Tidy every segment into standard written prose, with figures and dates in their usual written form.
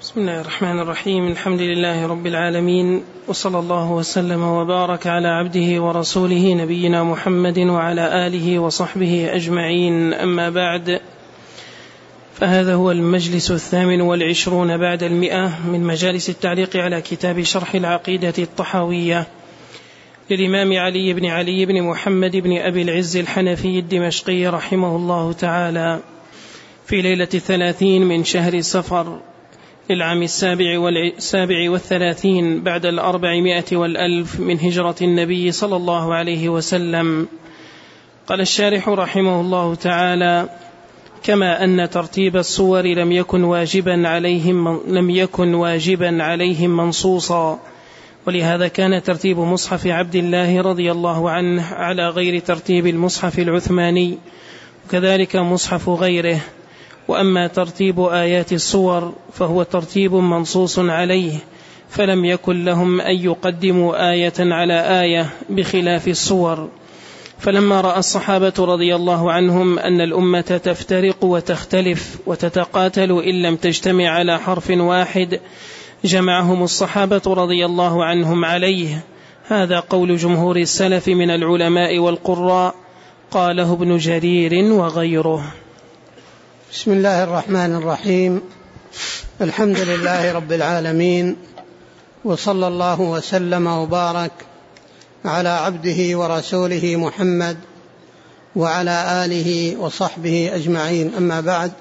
بسم الله الرحمن الرحيم. الحمد لله رب العالمين، وصلى الله وسلم وبارك على عبده ورسوله نبينا محمد وعلى آله وصحبه أجمعين. أما بعد، فهذا هو المجلس 28 بعد 100 من مجالس التعليق على كتاب شرح العقيدة الطحاوية للإمام علي بن محمد بن أبي العز الحنفي الدمشقي رحمه الله تعالى، في ليلة 30 من شهر صفر العام 37 بعد 400 والألف من هجرة النبي صلى الله عليه وسلم. قال الشارح رحمه الله تعالى: كما أن ترتيب الصور لم يكن واجبا عليهم منصوصا، ولهذا كان ترتيب مصحف عبد الله رضي الله عنه على غير ترتيب المصحف العثماني، وكذلك مصحف غيره. وأما ترتيب آيات الصور فهو ترتيب منصوص عليه، فلم يكن لهم أن يقدموا آية على آية بخلاف الصور. فلما رأى الصحابة رضي الله عنهم أن الأمة تفترق وتختلف وتتقاتل إن لم تجتمع على حرف واحد، جمعهم الصحابة رضي الله عنهم عليه. هذا قول جمهور السلف من العلماء والقراء، قاله ابن جرير وغيره. بسم الله الرحمن الرحيم. الحمد لله رب العالمين، وصلى الله وسلم وبارك على عبده ورسوله محمد وعلى آله وصحبه أجمعين. أما بعد،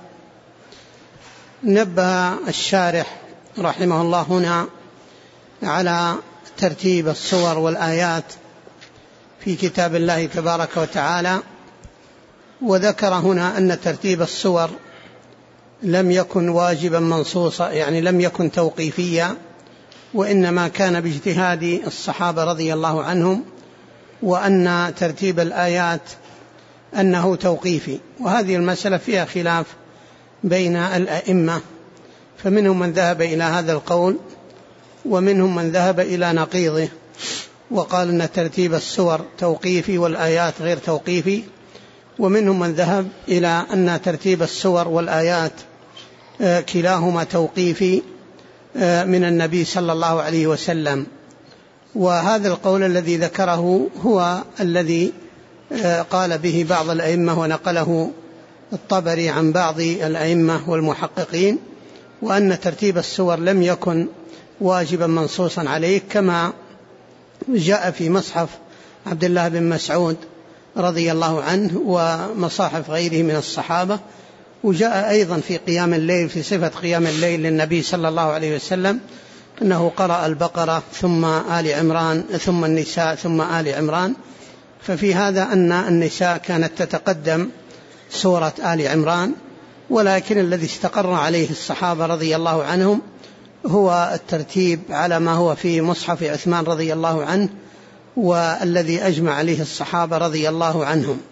نبه الشارح رحمه الله هنا على ترتيب الصور والآيات في كتاب الله تبارك وتعالى، وذكر هنا أن ترتيب الصور لم يكن واجبا منصوصا، يعني لم يكن توقيفيا، وإنما كان باجتهاد الصحابة رضي الله عنهم، وأن ترتيب الآيات أنه توقيفي. وهذه المسألة فيها خلاف بين الأئمة، فمنهم من ذهب إلى هذا القول ومنهم من ذهب إلى نقيضه، وقال أن ترتيب السور توقيفي والآيات غير توقيفي، ومنهم من ذهب إلى أن ترتيب السور والآيات كلاهما توقيفي من النبي صلى الله عليه وسلم. وهذا القول الذي ذكره هو الذي قال به بعض الأئمة ونقله الطبري عن بعض الأئمة والمحققين، وأن ترتيب السور لم يكن واجبا منصوصا عليه، كما جاء في مصحف عبد الله بن مسعود رضي الله عنه ومصاحف غيره من الصحابة، وجاء أيضا في قيام الليل، في صفة قيام الليل للنبي صلى الله عليه وسلم، أنه قرأ البقرة ثم آل عمران ثم النساء ثم آل عمران. ففي هذا أن النساء كانت تتقدم سورة آل عمران، ولكن الذي استقر عليه الصحابة رضي الله عنهم هو الترتيب على ما هو في مصحف عثمان رضي الله عنه، والذي أجمع عليه الصحابة رضي الله عنهم.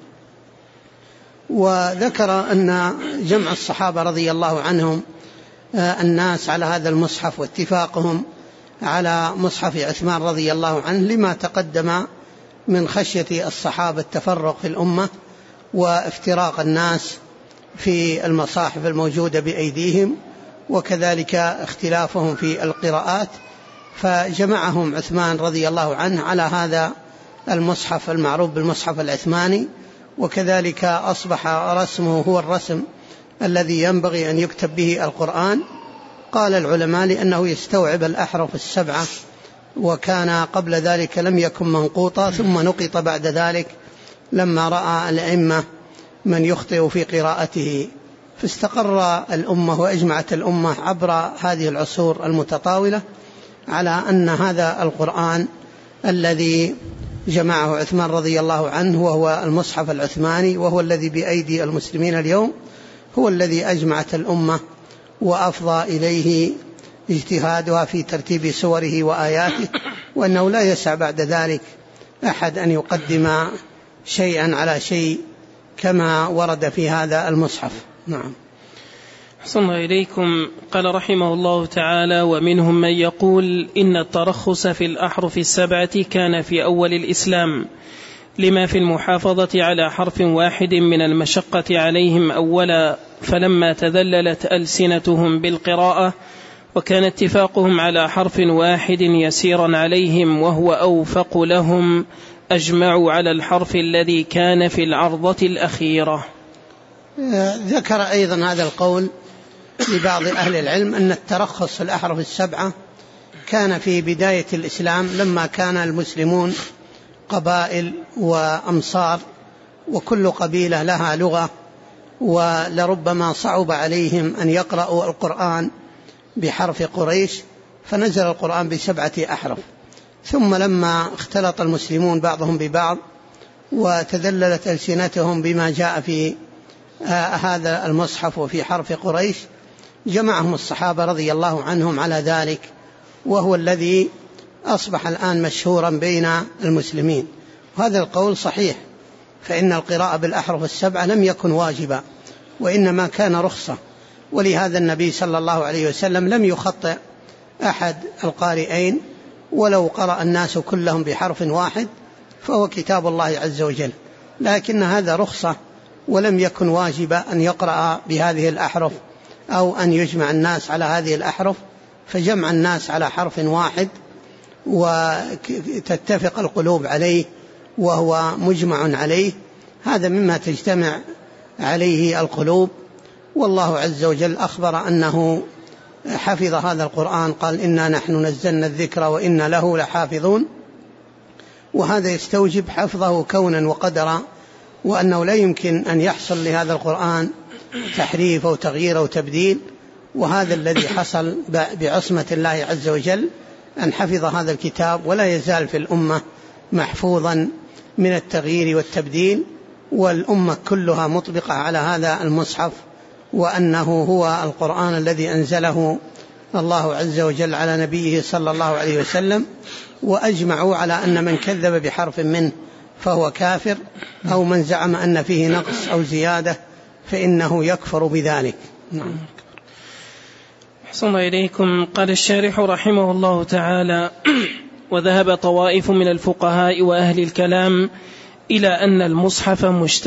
وذكر أن جمع الصحابة رضي الله عنهم الناس على هذا المصحف واتفاقهم على مصحف عثمان رضي الله عنه لما تقدم من خشية الصحابة التفرق في الأمة وافتراق الناس في المصاحف الموجودة بأيديهم، وكذلك اختلافهم في القراءات، فجمعهم عثمان رضي الله عنه على هذا المصحف المعروف بالمصحف العثماني، وكذلك أصبح رسمه هو الرسم الذي ينبغي أن يكتب به القرآن. قال العلماء لأنه يستوعب الأحرف السبعة، وكان قبل ذلك لم يكن منقوطا، ثم نقط بعد ذلك لما رأى الأئمة من يخطئ في قراءته، فاستقر الأمة وأجمعت الأمة عبر هذه العصور المتطاولة على أن هذا القرآن الذي جمعه عثمان رضي الله عنه وهو المصحف العثماني، وهو الذي بأيدي المسلمين اليوم، هو الذي أجمعت الأمة وأفضى إليه اجتهادها في ترتيب سوره وآياته، وأنه لا يسع بعد ذلك أحد أن يقدم شيئا على شيء كما ورد في هذا المصحف. نعم. أحسن الله إليكم. قال رحمه الله تعالى: ومنهم من يقول إن الترخص في الأحرف السبعة كان في أول الإسلام، لما في المحافظة على حرف واحد من المشقة عليهم أولا، فلما تذللت ألسنتهم بالقراءة وكان اتفاقهم على حرف واحد يسيرا عليهم وهو أوفق لهم، أجمعوا على الحرف الذي كان في العرضة الأخيرة. ذكر أيضا هذا القول لبعض أهل العلم أن الترخص في الأحرف السبعة كان في بداية الإسلام، لما كان المسلمون قبائل وأمصار وكل قبيلة لها لغة، ولربما صعب عليهم أن يقرأوا القرآن بحرف قريش، فنزل القرآن ب7 أحرف. ثم لما اختلط المسلمون بعضهم ببعض وتذللت ألسنتهم بما جاء في هذا المصحف وفي حرف قريش، جمعهم الصحابة رضي الله عنهم على ذلك، وهو الذي أصبح الآن مشهورا بين المسلمين. وهذا القول صحيح، فإن القراءة بالأحرف السبعة لم يكن واجبا، وإنما كان رخصة، ولهذا النبي صلى الله عليه وسلم لم يخطئ أحد القارئين، ولو قرأ الناس كلهم بحرف واحد فهو كتاب الله عز وجل، لكن هذا رخصة ولم يكن واجبا أن يقرأ بهذه الأحرف أو أن يجمع الناس على هذه الأحرف، فجمع الناس على حرف واحد وتتفق القلوب عليه وهو مجمع عليه، هذا مما تجتمع عليه القلوب. والله عز وجل أخبر أنه حفظ هذا القرآن، قال إنا نحن نزلنا الذكر وإنا له لحافظون، وهذا يستوجب حفظه كونا وقدرا، وأنه لا يمكن أن يحصل لهذا القرآن تحريف أو تغيير أو تبديل. وهذا الذي حصل بعصمة الله عز وجل، أن حفظ هذا الكتاب ولا يزال في الأمة محفوظا من التغيير والتبديل، والأمة كلها مطبقة على هذا المصحف، وأنه هو القرآن الذي أنزله الله عز وجل على نبيه صلى الله عليه وسلم. وأجمعوا على أن من كذب بحرف منه فهو كافر، أو من زعم أن فيه نقص أو زيادة فإنه يكفر بذلك. نعم. أحسن إليكم. قال الشارح رحمه الله تعالى: وذهب طوائف من الفقهاء وأهل الكلام إلى أن المصحف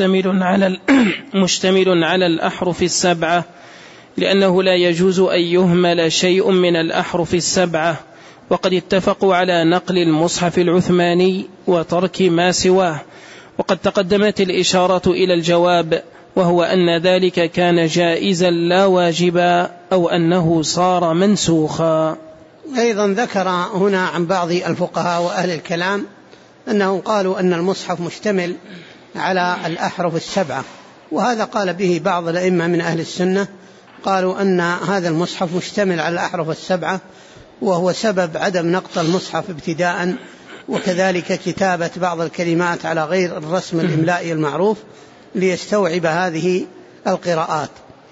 مشتمل على الأحرف السبعة، لأنه لا يجوز أن يهمل شيء من الأحرف السبعة، وقد اتفقوا على نقل المصحف العثماني وترك ما سواه. وقد تقدمت الإشارة إلى الجواب، وهو أن ذلك كان جائزا لا واجبا، أو أنه صار منسوخا. أيضا ذكر هنا عن بعض الفقهاء وأهل الكلام أنهم قالوا أن المصحف مشتمل على الأحرف السبعة، وهذا قال به بعض الأئمة من أهل السنة، قالوا أن هذا المصحف مشتمل على الأحرف السبعة، وهو سبب عدم نقط المصحف ابتداء، وكذلك كتابة بعض الكلمات على غير الرسم الإملائي المعروف ليستوعب هذه القراءات.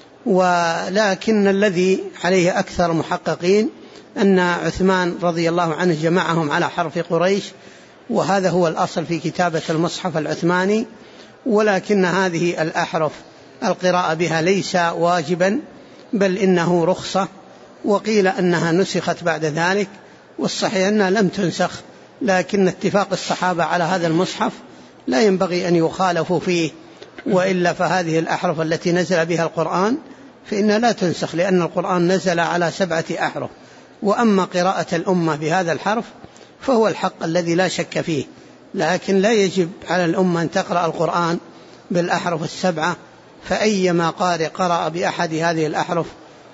ولكن الذي عليه أكثر محققين أن عثمان رضي الله عنه جمعهم على حرف قريش، وهذا هو الأصل في كتابة المصحف العثماني، ولكن هذه الأحرف القراءة بها ليس واجبا، بل إنه رخصة، وقيل أنها نسخت بعد ذلك، والصحيح أنها لم تنسخ، لكن اتفاق الصحابة على هذا المصحف لا ينبغي أن يخالفوا فيه، وإلا فهذه الأحرف التي نزل بها القرآن فإنها لا تنسخ، لأن القرآن نزل على 7 أحرف. وأما قراءة الأمة بهذا الحرف فهو الحق الذي لا شك فيه، لكن لا يجب على الأمة أن تقرأ القرآن بالأحرف السبعة، فأيما قارئ قرأ بأحد هذه الأحرف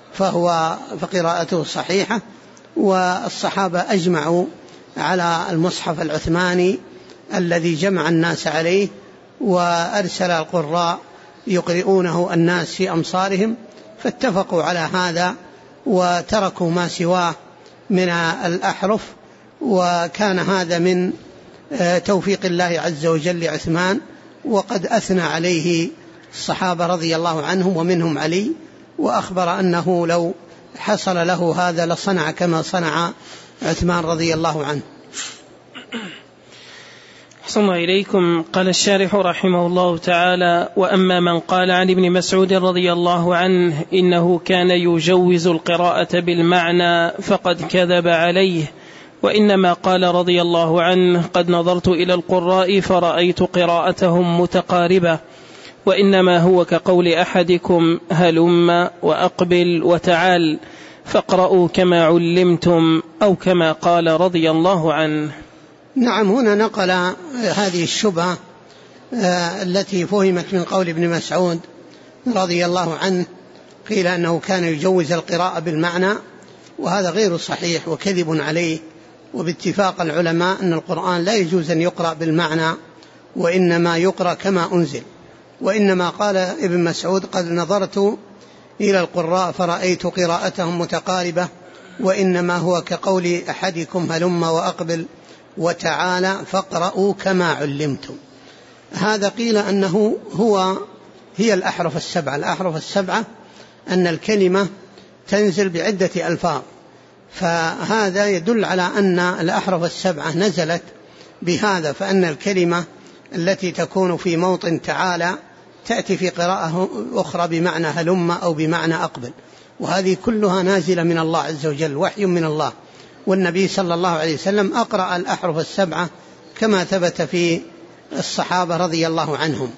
فقراءته صحيحة. والصحابة أجمعوا على المصحف العثماني الذي جمع الناس عليه، وأرسل القراء يقرؤونه الناس في أمصارهم، فاتفقوا على هذا وتركوا ما سواه من الأحرف. وكان هذا من توفيق الله عز وجل لعثمان، وقد أثنى عليه الصحابة رضي الله عنهم ومنهم علي، وأخبر أنه لو حصل له هذا لصنع كما صنع عثمان رضي الله عنه. أحسن إليكم. قال الشارح رحمه الله تعالى: وأما من قال عن ابن مسعود رضي الله عنه إنه كان يجوز القراءة بالمعنى فقد كذب عليه، وإنما قال رضي الله عنه: قد نظرت إلى القراء فرأيت قراءتهم متقاربة، وإنما هو كقول أحدكم هلم وأقبل وتعال، فاقرؤوا كما علمتم أو كما قال رضي الله عنه. نعم، هنا نقل هذه الشبهة التي فهمت من قول ابن مسعود رضي الله عنه، قيل أنه كان يجوز القراءة بالمعنى، وهذا غير صحيح وكذب عليه. وباتفاق العلماء أن القرآن لا يجوز أن يقرأ بالمعنى، وإنما يقرأ كما أنزل. وإنما قال ابن مسعود: قد نظرت إلى القراء فرأيت قراءتهم متقاربة، وإنما هو كقول أحدكم هلم وأقبل وتعالى فاقرؤوا كما علمتم. هذا قيل أنه هي الأحرف السبعة. الأحرف السبعة أن الكلمة تنزل بعدة ألفاظ، فهذا يدل على أن الأحرف السبعة نزلت بهذا، فأن الكلمة التي تكون في موطن تعالى تأتي في قراءة أخرى بمعنى هلم أو بمعنى أقبل، وهذه كلها نازلة من الله عز وجل، وحي من الله. والنبي صلى الله عليه وسلم أقرأ الأحرف السبعة كما ثبت في الصحابة رضي الله عنهم.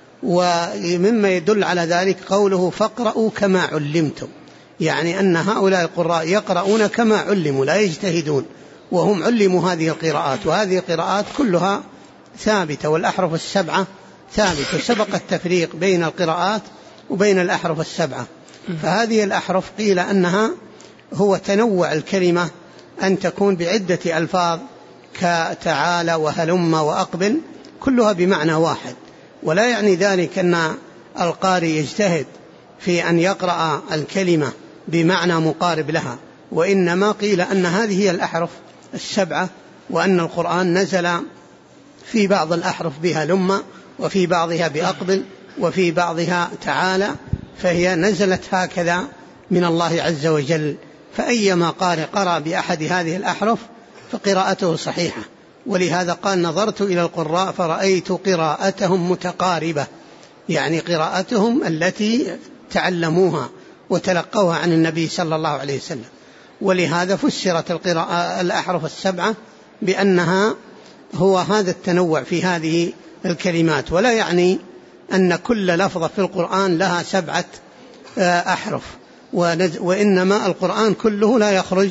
ومما يدل على ذلك قوله فاقرؤوا كما علمتم، يعني أن هؤلاء القراء يقرؤون كما علموا لا يجتهدون، وهم علموا هذه القراءات، وهذه القراءات كلها ثابتة، والأحرف السبعة ثابتة. سبق التفريق بين القراءات وبين الأحرف السبعة. فهذه الأحرف قيل أنها هو تنوع الكلمة، أن تكون بعدة ألفاظ كتعالى وهلم وأقبل، كلها بمعنى واحد. ولا يعني ذلك أن القارئ يجتهد في أن يقرأ الكلمة بمعنى مقارب لها، وإنما قيل أن هذه هي الأحرف السبعة، وأن القرآن نزل في بعض الأحرف بها لم، وفي بعضها بأقبل، وفي بعضها تعالى، فهي نزلت هكذا من الله عز وجل. فأيما قارئ قرأ بأحد هذه الأحرف فقراءته صحيحة. ولهذا قال نظرت إلى القراء فرأيت قراءتهم متقاربة، يعني قراءتهم التي تعلموها وتلقوها عن النبي صلى الله عليه وسلم. ولهذا فسرت الأحرف السبعة بأنها هو هذا التنوع في هذه الكلمات، ولا يعني أن كل لفظة في القرآن لها 7 أحرف، وإنما القرآن كله لا يخرج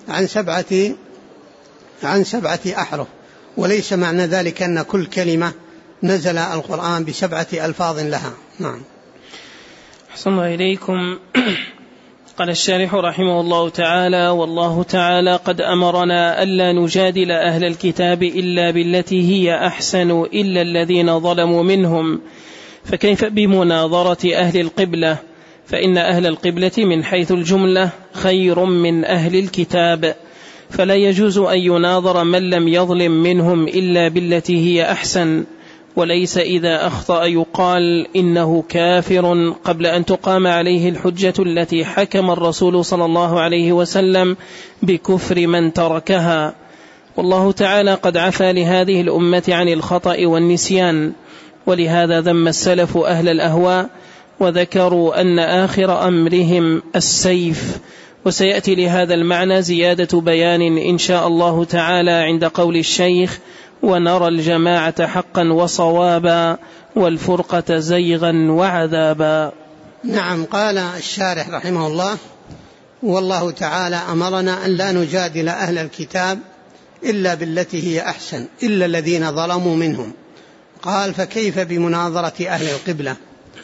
عن 7 أحرف، وليس معنى ذلك أن كل كلمة نزل القرآن ب7 ألفاظ لها. نعم. أحسن الله إليكم. قال الشارح رحمه الله تعالى: والله تعالى قد أمرنا ألا نجادل أهل الكتاب إلا بالتي هي أحسن إلا الذين ظلموا منهم، فكيف بمناظرة أهل القبلة؟ فإن أهل القبلة من حيث الجملة خير من أهل الكتاب، فلا يجوز أن يناظر من لم يظلم منهم إلا بالتي هي أحسن، وليس إذا أخطأ يقال إنه كافر قبل أن تقام عليه الحجة التي حكم الرسول صلى الله عليه وسلم بكفر من تركها. والله تعالى قد عفى لهذه الأمة عن الخطأ والنسيان، ولهذا ذم السلف أهل الأهواء وذكروا أن آخر أمرهم السيف. وسيأتي لهذا المعنى زيادة بيان إن شاء الله تعالى عند قول الشيخ: ونرى الجماعة حقا وصوابا والفرقة زيغا وعذابا. نعم. قال الشارح رحمه الله: والله تعالى أمرنا أن لا نجادل أهل الكتاب إلا بالتي هي أحسن إلا الذين ظلموا منهم. قال: فكيف بمناظرة أهل القبلة؟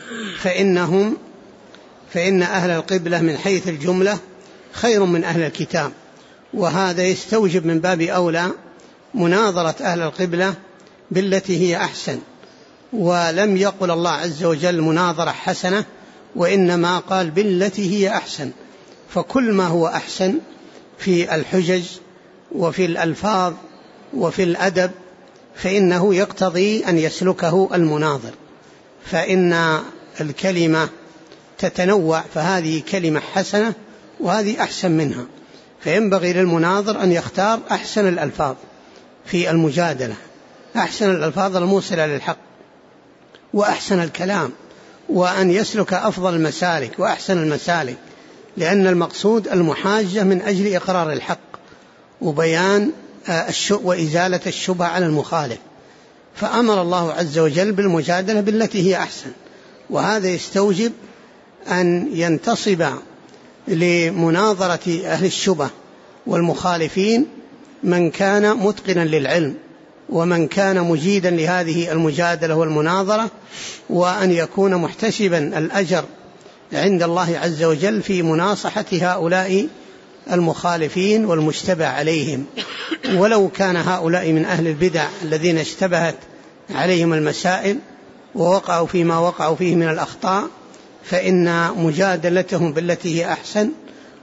فإن أهل القبلة من حيث الجملة خير من أهل الكتاب، وهذا يستوجب من باب أولى مناظرة أهل القبلة بالتي هي أحسن. ولم يقل الله عز وجل مناظرة حسنة، وإنما قال بالتي هي أحسن. فكل ما هو أحسن في الحجج وفي الألفاظ وفي الأدب فإنه يقتضي أن يسلكه المناظر، فإن الكلمة تتنوع، فهذه كلمة حسنة وهذه أحسن منها، فينبغي للمناظر أن يختار أحسن الألفاظ في المجادلة، أحسن الألفاظ الموصلة للحق وأحسن الكلام، وأن يسلك أفضل المسالك وأحسن المسالك، لأن المقصود المحاجة من أجل إقرار الحق وبيان وإزالة الشبهة على المخالف. فأمر الله عز وجل بالمجادلة بالتي هي أحسن، وهذا يستوجب أن ينتصب لمناظرة أهل الشبه والمخالفين من كان متقنا للعلم ومن كان مجيدا لهذه المجادلة والمناظرة، وأن يكون محتسبا الأجر عند الله عز وجل في مناصحة هؤلاء المخالفين والمشتبه عليهم، ولو كان هؤلاء من أهل البدع الذين اشتبهت عليهم المسائل ووقعوا فيما وقعوا فيه من الأخطاء، فإن مجادلتهم بالتي هي أحسن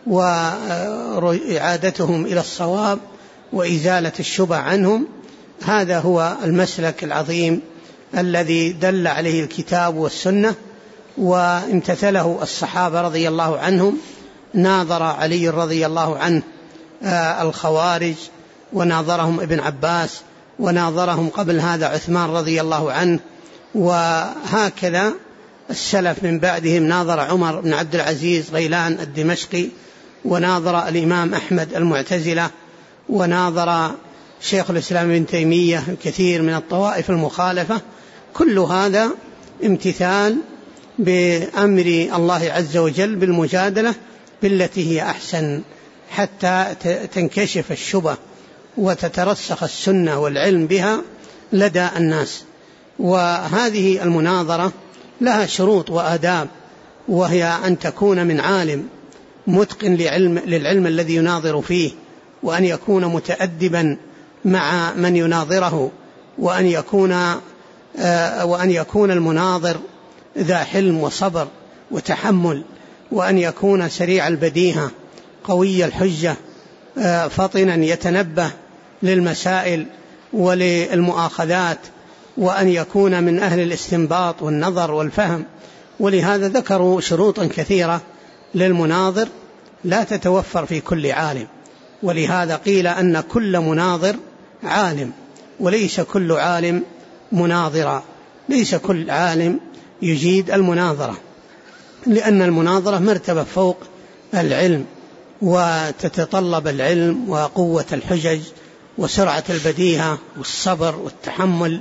وإعادتهم إلى الصواب وإزالة الشبه عنهم، هذا هو المسلك العظيم الذي دل عليه الكتاب والسنة وامتثله الصحابة رضي الله عنهم. ناظر علي رضي الله عنه الخوارج، وناظرهم ابن عباس، وناظرهم قبل هذا عثمان رضي الله عنه، وهكذا السلف من بعدهم ناظر عمر بن عبد العزيز غيلان الدمشقي، وناظر الإمام أحمد المعتزلة، وناظر شيخ الإسلام ابن تيمية الكثير من الطوائف المخالفة. كل هذا امتثال بأمر الله عز وجل بالمجادلة بالتي هي أحسن حتى تنكشف الشبه وتترسخ السنة والعلم بها لدى الناس. وهذه المناظرة لها شروط وآداب، وهي أن تكون من عالم متقن للعلم الذي يناظر فيه، وأن يكون متأدبا مع من يناظره، وأن يكون المناظر ذا حلم وصبر وتحمل، وأن يكون سريع البديهة قوي الحجة فطنا يتنبه للمسائل وللمؤاخذات، وأن يكون من أهل الاستنباط والنظر والفهم. ولهذا ذكروا شروطا كثيرة للمناظر لا تتوفر في كل عالم، ولهذا قيل أن كل مناظر عالم وليس كل عالم مناظرا، ليس كل عالم يجيد المناظرة، لأن المناظرة مرتبة فوق العلم، وتتطلب العلم وقوة الحجج وسرعة البديهة والصبر والتحمل،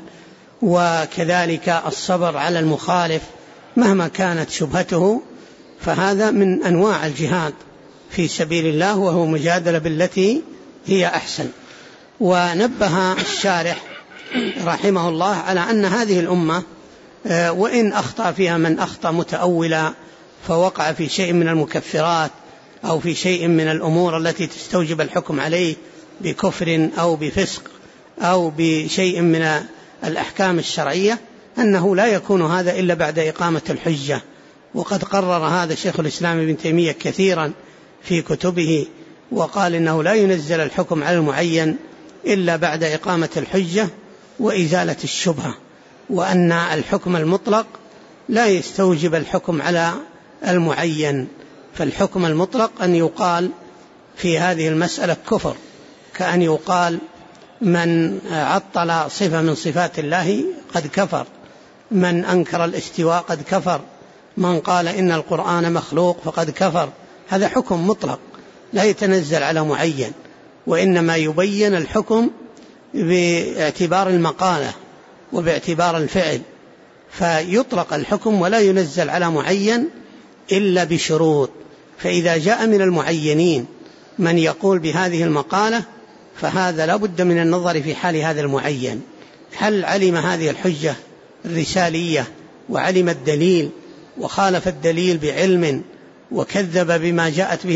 وكذلك الصبر على المخالف مهما كانت شبهته. فهذا من أنواع الجهاد في سبيل الله، وهو مجادلة بالتي هي أحسن. ونبه الشارح رحمه الله على أن هذه الأمة وإن أخطأ فيها من أخطأ متأولا فوقع في شيء من المكفرات أو في شيء من الأمور التي تستوجب الحكم عليه بكفر أو بفسق أو بشيء من الأحكام الشرعية، أنه لا يكون هذا إلا بعد إقامة الحجة. وقد قرر هذا شيخ الإسلام ابن تيمية كثيرا في كتبه، وقال إنه لا ينزل الحكم على المعين إلا بعد إقامة الحجة وإزالة الشبهة، وأن الحكم المطلق لا يستوجب الحكم على المعين. فالحكم المطلق أن يقال في هذه المسألة كفر، كأن يقال من عطل صفة من صفات الله قد كفر، من أنكر الاستواء قد كفر، من قال إن القرآن مخلوق فقد كفر. هذا حكم مطلق لا يتنزل على معين، وإنما يبين الحكم باعتبار المقالة وباعتبار الفعل، فيطلق الحكم ولا ينزل على معين إلا بشروط. فإذا جاء من المعينين من يقول بهذه المقالة فهذا لا بد من النظر في حال هذا المعين، هل علم هذه الحجة الرسالية وعلم الدليل وخالف الدليل بعلم وكذب بما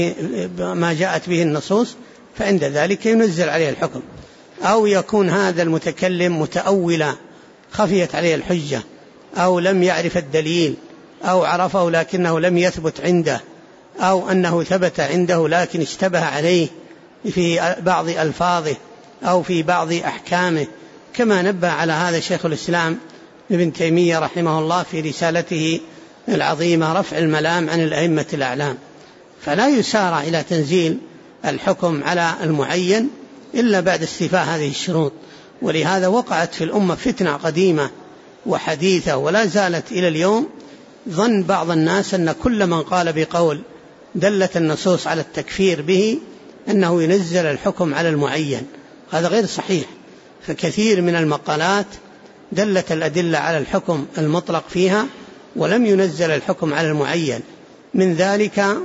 جاءت به النصوص، فعند ذلك ينزل عليه الحكم. أو يكون هذا المتكلم متأولا خفيت عليه الحجة، أو لم يعرف الدليل، أو عرفه لكنه لم يثبت عنده، أو أنه ثبت عنده لكن اشتبه عليه في بعض ألفاظه أو في بعض أحكامه، كما نبه على هذا شيخ الإسلام ابن تيمية رحمه الله في رسالته العظيمة رفع الملام عن الأئمة الأعلام. فلا يسارع إلى تنزيل الحكم على المعين إلا بعد استيفاء هذه الشروط. ولهذا وقعت في الأمة فتنة قديمة وحديثة ولا زالت إلى اليوم، ظن بعض الناس أن كل من قال بقول دلت النصوص على التكفير به أنه ينزل الحكم على المعين. هذا غير صحيح، فكثير من المقالات دلت الأدلة على الحكم المطلق فيها ولم ينزل الحكم على المعين. من ذلك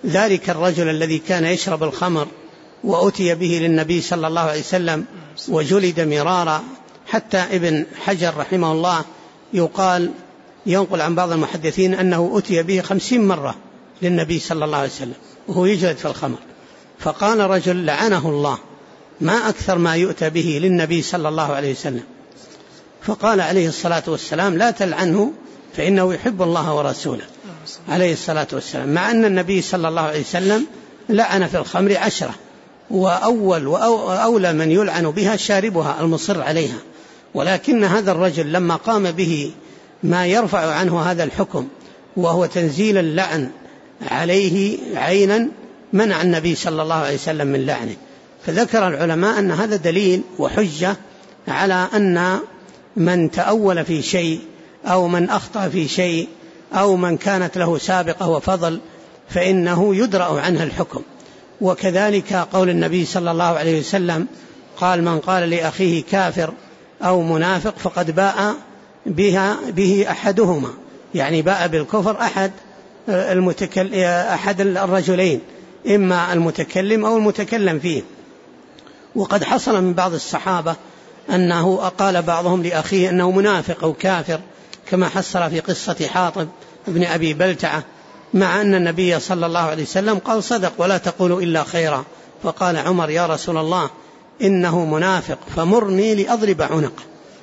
ذلك الرجل الذي كان يشرب الخمر وأتي به للنبي صلى الله عليه وسلم وجلد مرارا، حتى ابن حجر رحمه الله ينقل عن بعض المحدثين أنه أتي به 50 مرة للنبي صلى الله عليه وسلم وهو يجلد في الخمر. فقال رجل لعنه الله، ما أكثر ما يؤتى به للنبي صلى الله عليه وسلم. فقال عليه الصلاة والسلام لا تلعنه فإنه يحب الله ورسوله عليه الصلاة والسلام، مع أن النبي صلى الله عليه وسلم لعن في الخمر 10، وأولى من يلعن بها شاربها المصر عليها. ولكن هذا الرجل لما قام به ما يرفع عنه هذا الحكم وهو تنزيل اللعن عليه عينا، منع النبي صلى الله عليه وسلم من لعنه. فذكر العلماء أن هذا دليل وحجة على أن من تأول في شيء أو من أخطأ في شيء أو من كانت له سابقة وفضل فإنه يدرأ عنه الحكم. وكذلك قول النبي صلى الله عليه وسلم قال من قال لأخيه كافر أو منافق فقد باء به أحدهما، يعني باء بالكفر أحد الرجلين، إما المتكلم أو المتكلم فيه. وقد حصل من بعض الصحابة أنه قال بعضهم لأخيه أنه منافق أو كافر، كما حصل في قصة حاطب ابن أبي بلتعة، مع أن النبي صلى الله عليه وسلم قال صدق ولا تقولوا إلا خيرا. فقال عمر يا رسول الله إنه منافق فمرني لأضرب عنقه.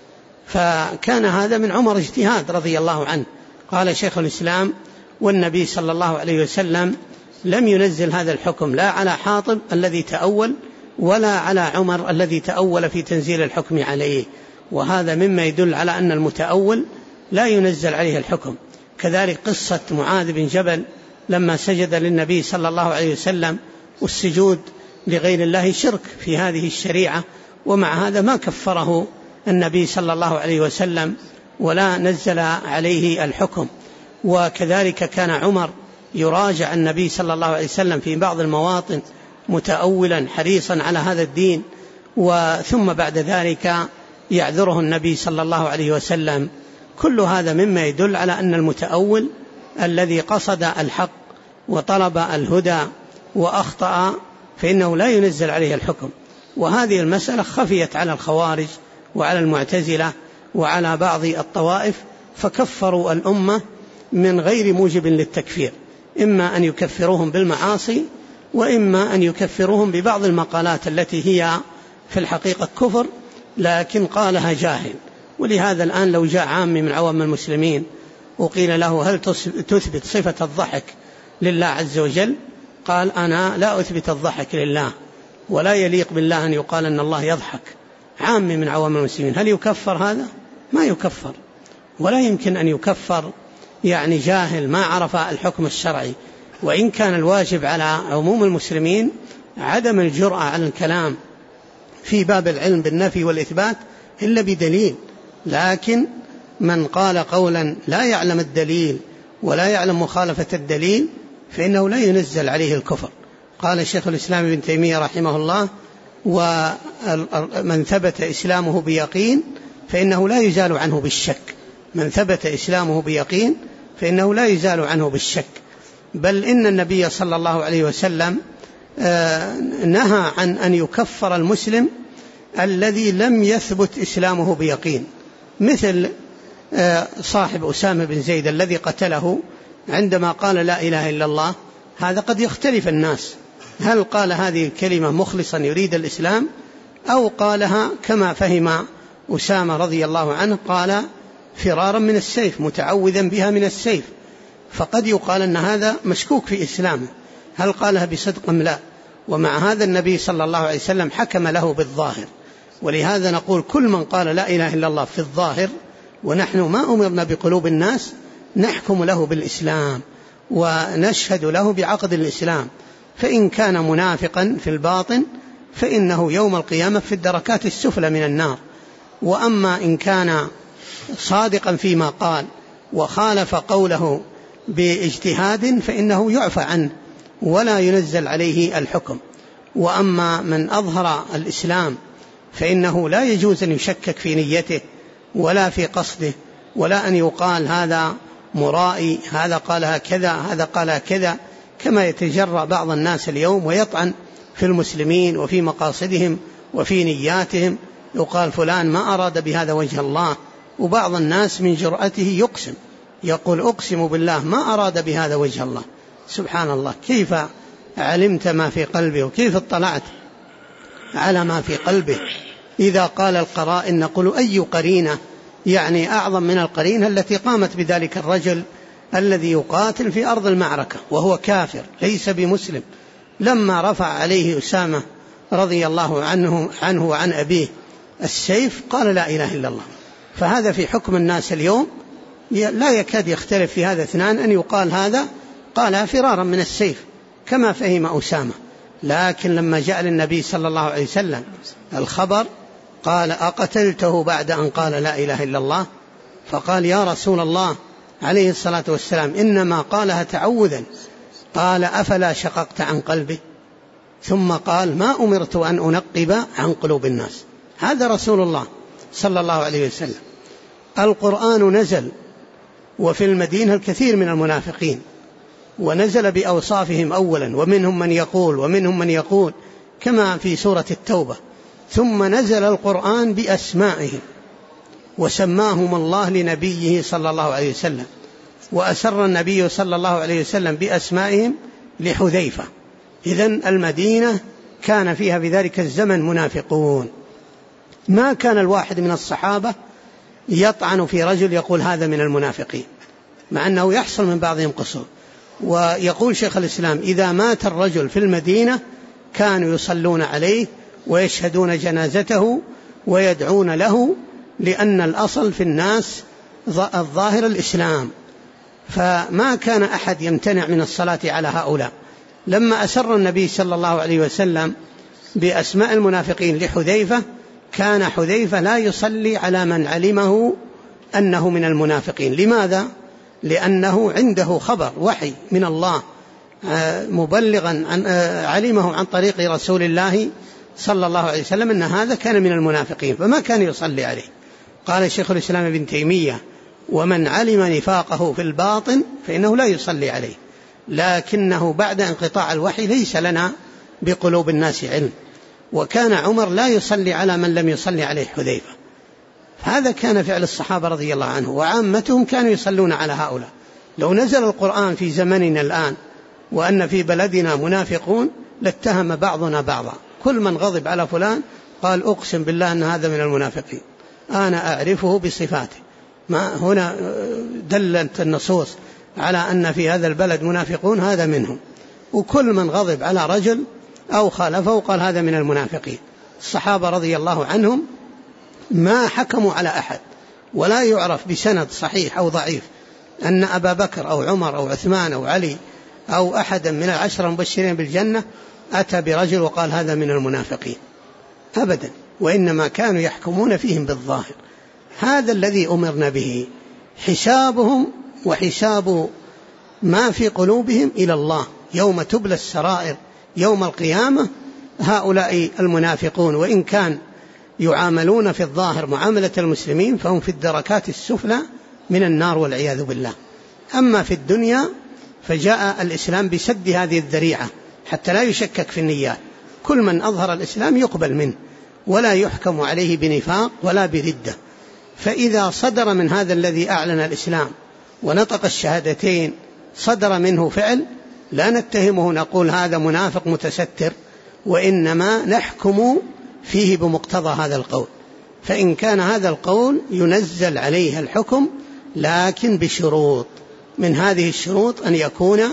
فكان هذا من عمر اجتهاد رضي الله عنه. قال شيخ الإسلام والنبي صلى الله عليه وسلم لم ينزل هذا الحكم لا على حاطب الذي تأول ولا على عمر الذي تأول في تنزيل الحكم عليه، وهذا مما يدل على أن المتأول لا ينزل عليه الحكم. كذلك قصة معاذ بن جبل لما سجد للنبي صلى الله عليه وسلم، والسجود لغير الله شرك في هذه الشريعة، ومع هذا ما كفره النبي صلى الله عليه وسلم ولا نزل عليه الحكم. وكذلك كان عمر يراجع النبي صلى الله عليه وسلم في بعض المواطن متأولا حريصا على هذا الدين، وثم بعد ذلك يعذره النبي صلى الله عليه وسلم. كل هذا مما يدل على أن المتأول الذي قصد الحق وطلب الهدى وأخطأ فإنه لا ينزل عليه الحكم. وهذه المسألة خفيت على الخوارج وعلى المعتزلة وعلى بعض الطوائف، فكفروا الأمة من غير موجب للتكفير، إما أن يكفروهم بالمعاصي وإما أن يكفروهم ببعض المقالات التي هي في الحقيقة كفر لكن قالها جاهل. ولهذا الآن لو جاء عام من عوام المسلمين وقيل له هل تثبت صفة الضحك لله عز وجل، قال أنا لا أثبت الضحك لله، ولا يليق بالله أن يقال أن الله يضحك. عام من عوام المسلمين، هل يكفر هذا؟ ما يكفر، ولا يمكن أن يكفر يعني جاهل ما عرف الحكم الشرعي. وإن كان الواجب على عموم المسلمين عدم الجرأة على الكلام في باب العلم بالنفي والإثبات إلا بدليل، لكن من قال قولا لا يعلم الدليل ولا يعلم مخالفة الدليل فإنه لا ينزل عليه الكفر. قال الشيخ الإسلام ابن تيمية رحمه الله ومن ثبت إسلامه بيقين فإنه لا يزال عنه بالشك. من ثبت إسلامه بيقين فإنه لا يزال عنه بالشك. بل إن النبي صلى الله عليه وسلم نهى عن أن يكفر المسلم الذي لم يثبت إسلامه بيقين، مثل صاحب أسامة بن زيد الذي قتله عندما قال لا إله إلا الله. هذا قد يختلف الناس، هل قال هذه الكلمة مخلصا يريد الإسلام أو قالها كما فهم أسامة رضي الله عنه، قال فرارا من السيف متعوذا بها من السيف. فقد يقال أن هذا مشكوك في إسلامه، هل قالها بصدق أم لا؟ ومع هذا النبي صلى الله عليه وسلم حكم له بالظاهر. ولهذا نقول كل من قال لا إله إلا الله في الظاهر، ونحن ما أمرنا بقلوب الناس، نحكم له بالإسلام ونشهد له بعقد الإسلام. فإن كان منافقا في الباطن فإنه يوم القيامة في الدركات السفلى من النار. وأما إن كان صادقا فيما قال وخالف قوله باجتهاد فإنه يعفى عنه ولا ينزل عليه الحكم. وأما من أظهر الإسلام فإنه لا يجوز أن يشكك في نيته ولا في قصده، ولا أن يقال هذا مرائي، هذا قالها كذا، هذا قالها كذا، كما يتجرأ بعض الناس اليوم ويطعن في المسلمين وفي مقاصدهم وفي نياتهم، يقال فلان ما أراد بهذا وجه الله، وبعض الناس من جرأته يقسم، يقول أقسم بالله ما أراد بهذا وجه الله. سبحان الله، كيف علمت ما في قلبه وكيف اطلعت على ما في قلبه؟ إذا قال القرائن نقول أي قرينة يعني أعظم من القرينة التي قامت بذلك الرجل الذي يقاتل في أرض المعركة وهو كافر ليس بمسلم، لما رفع عليه أسامة رضي الله عنه وعن أبيه السيف قال لا إله إلا الله. فهذا في حكم الناس اليوم لا يكاد يختلف في هذا اثنان أن يقال هذا قال فرارا من السيف كما فهم أسامة. لكن لما جاء للنبي صلى الله عليه وسلم الخبر قال أقتلته بعد أن قال لا إله إلا الله؟ فقال يا رسول الله عليه الصلاة والسلام إنما قالها تعوذا. قال أفلا شققت عن قلبه؟ ثم قال ما أمرت أن أنقب عن قلوب الناس. هذا رسول الله صلى الله عليه وسلم. القرآن نزل وفي المدينة الكثير من المنافقين، ونزل بأوصافهم أولا، ومنهم من يقول كما في سورة التوبة، ثم نزل القرآن بأسمائهم وسماهم الله لنبيه صلى الله عليه وسلم، وأسر النبي صلى الله عليه وسلم بأسمائهم لحذيفة. إذن المدينة كان فيها في ذلك الزمن منافقون. ما كان الواحد من الصحابة يطعن في رجل يقول هذا من المنافقين، مع أنه يحصل من بعضهم قصور. ويقول شيخ الإسلام إذا مات الرجل في المدينة كانوا يصلون عليه ويشهدون جنازته ويدعون له، لأن الأصل في الناس الظاهر الإسلام، فما كان أحد يمتنع من الصلاة على هؤلاء. لما أسر النبي صلى الله عليه وسلم بأسماء المنافقين لحذيفة كان حذيفة لا يصلي على من علمه أنه من المنافقين. لماذا؟ لأنه عنده خبر وحي من الله مبلغا علمه عن طريق رسول الله صلى الله عليه وسلم أن هذا كان من المنافقين، فما كان يصلي عليه. قال شيخ الإسلام ابن تيمية ومن علم نفاقه في الباطن فإنه لا يصلي عليه، لكنه بعد انقطاع الوحي ليس لنا بقلوب الناس علم. وكان عمر لا يصلي على من لم يصلي عليه حذيفة. هذا كان فعل الصحابة رضي الله عنه، وعامتهم كانوا يصلون على هؤلاء. لو نزل القرآن في زمننا الآن وأن في بلدنا منافقون لاتهم بعضنا بعضا، كل من غضب على فلان قال أقسم بالله أن هذا من المنافقين، أنا أعرفه بصفاته. ما هنا دلت النصوص على أن في هذا البلد منافقون، هذا منهم. وكل من غضب على رجل أو خالفه قال هذا من المنافقين. الصحابة رضي الله عنهم ما حكموا على أحد، ولا يعرف بسند صحيح أو ضعيف أن أبا بكر أو عمر أو عثمان أو علي أو أحدا من العشرة المبشرين بالجنة أتى برجل وقال هذا من المنافقين أبدا، وإنما كانوا يحكمون فيهم بالظاهر. هذا الذي أمرنا به، حسابهم وحساب ما في قلوبهم إلى الله يوم تبلى السرائر يوم القيامة. هؤلاء المنافقون وإن كان يعاملون في الظاهر معاملة المسلمين فهم في الدركات السفلى من النار والعياذ بالله. أما في الدنيا فجاء الإسلام بسد هذه الذريعة حتى لا يشكك في النيات. كل من أظهر الإسلام يقبل منه ولا يحكم عليه بنفاق ولا بردة. فإذا صدر من هذا الذي أعلن الإسلام ونطق الشهادتين صدر منه فعل لا نتهمه نقول هذا منافق متستر، وإنما نحكم فيه بمقتضى هذا القول. فإن كان هذا القول ينزل عليه الحكم لكن بشروط، من هذه الشروط أن يكون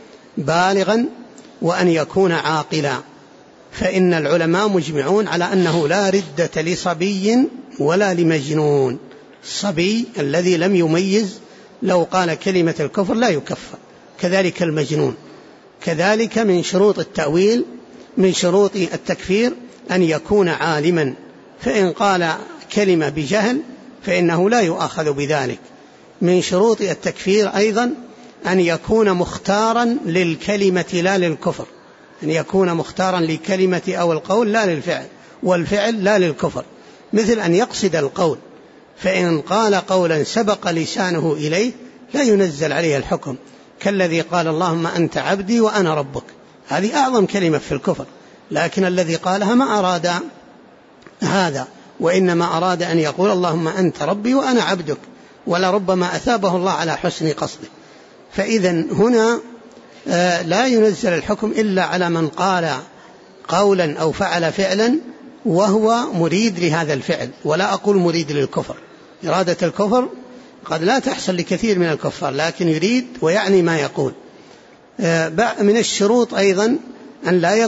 بالغا وأن يكون عاقلا. فإن العلماء مجمعون على أنه لا ردة لصبي ولا لمجنون. الصبي الذي لم يميز لو قال كلمة الكفر لا يكفر، كذلك المجنون. كذلك من شروط التأويل من شروط التكفير أن يكون عالما، فإن قال كلمة بجهل فإنه لا يؤاخذ بذلك. من شروط التكفير أيضا أن يكون مختارا للكلمة لا للكفر، أن يكون مختارا للكلمة أو القول لا للفعل، والفعل لا للكفر، مثل أن يقصد القول، فإن قال قولا سبق لسانه إليه لا ينزل عليه الحكم، كالذي قال اللهم أنت عبدي وأنا ربك، هذه أعظم كلمة في الكفر، لكن الذي قالها ما أراد هذا، وإنما أراد أن يقول اللهم أنت ربي وأنا عبدك، ولربما أثابه الله على حسن قصده. فإذا هنا لا ينزل الحكم إلا على من قال قولا أو فعل فعلا وهو مريد لهذا الفعل، ولا أقول مريد للكفر. إرادة الكفر قد لا تحصل لكثير من الكفار، لكن يريد ويعني ما يقول. من الشروط أيضا أن لا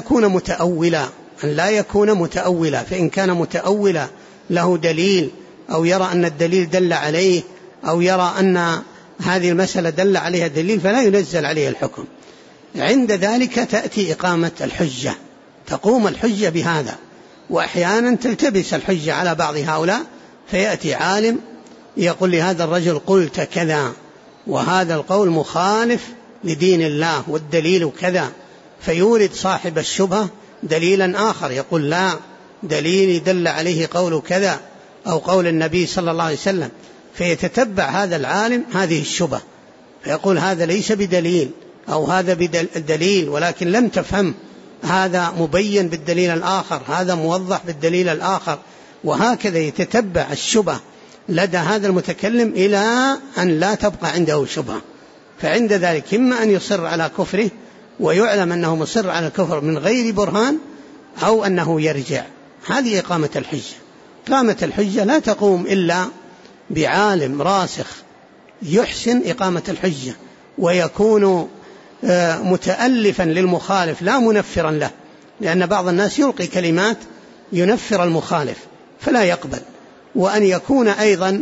يكون متأولا، فإن كان متأولا له دليل أو يرى أن الدليل دل عليه أو يرى أن هذه المسألة دل عليها دليل فلا ينزل عليه الحكم. عند ذلك تأتي إقامة الحجة، تقوم الحجة بهذا. وأحيانا تلتبس الحجة على بعض هؤلاء، فيأتي عالم يقول لهذا الرجل قلت كذا وهذا القول مخالف لدين الله والدليل كذا، فيورد صاحب الشبهة دليلا آخر يقول لا، دليل دل عليه قول كذا أو قول النبي صلى الله عليه وسلم، فيتتبع هذا العالم هذه الشبهة فيقول هذا ليس بدليل أو هذا بدليل ولكن لم تفهم، هذا مبين بالدليل الآخر، هذا موضح بالدليل الآخر، وهكذا يتتبع الشبهة لدى هذا المتكلم إلى أن لا تبقى عنده شبهة. فعند ذلك إما أن يصر على كفره ويعلم أنه مصر على الكفر من غير برهان، أو أنه يرجع. هذه إقامة الحجة. إقامة الحجة لا تقوم إلا بعالم راسخ يحسن إقامة الحجة ويكون متألفا للمخالف لا منفرا له، لأن بعض الناس يلقي كلمات ينفر المخالف فلا يقبل. وأن يكون أيضا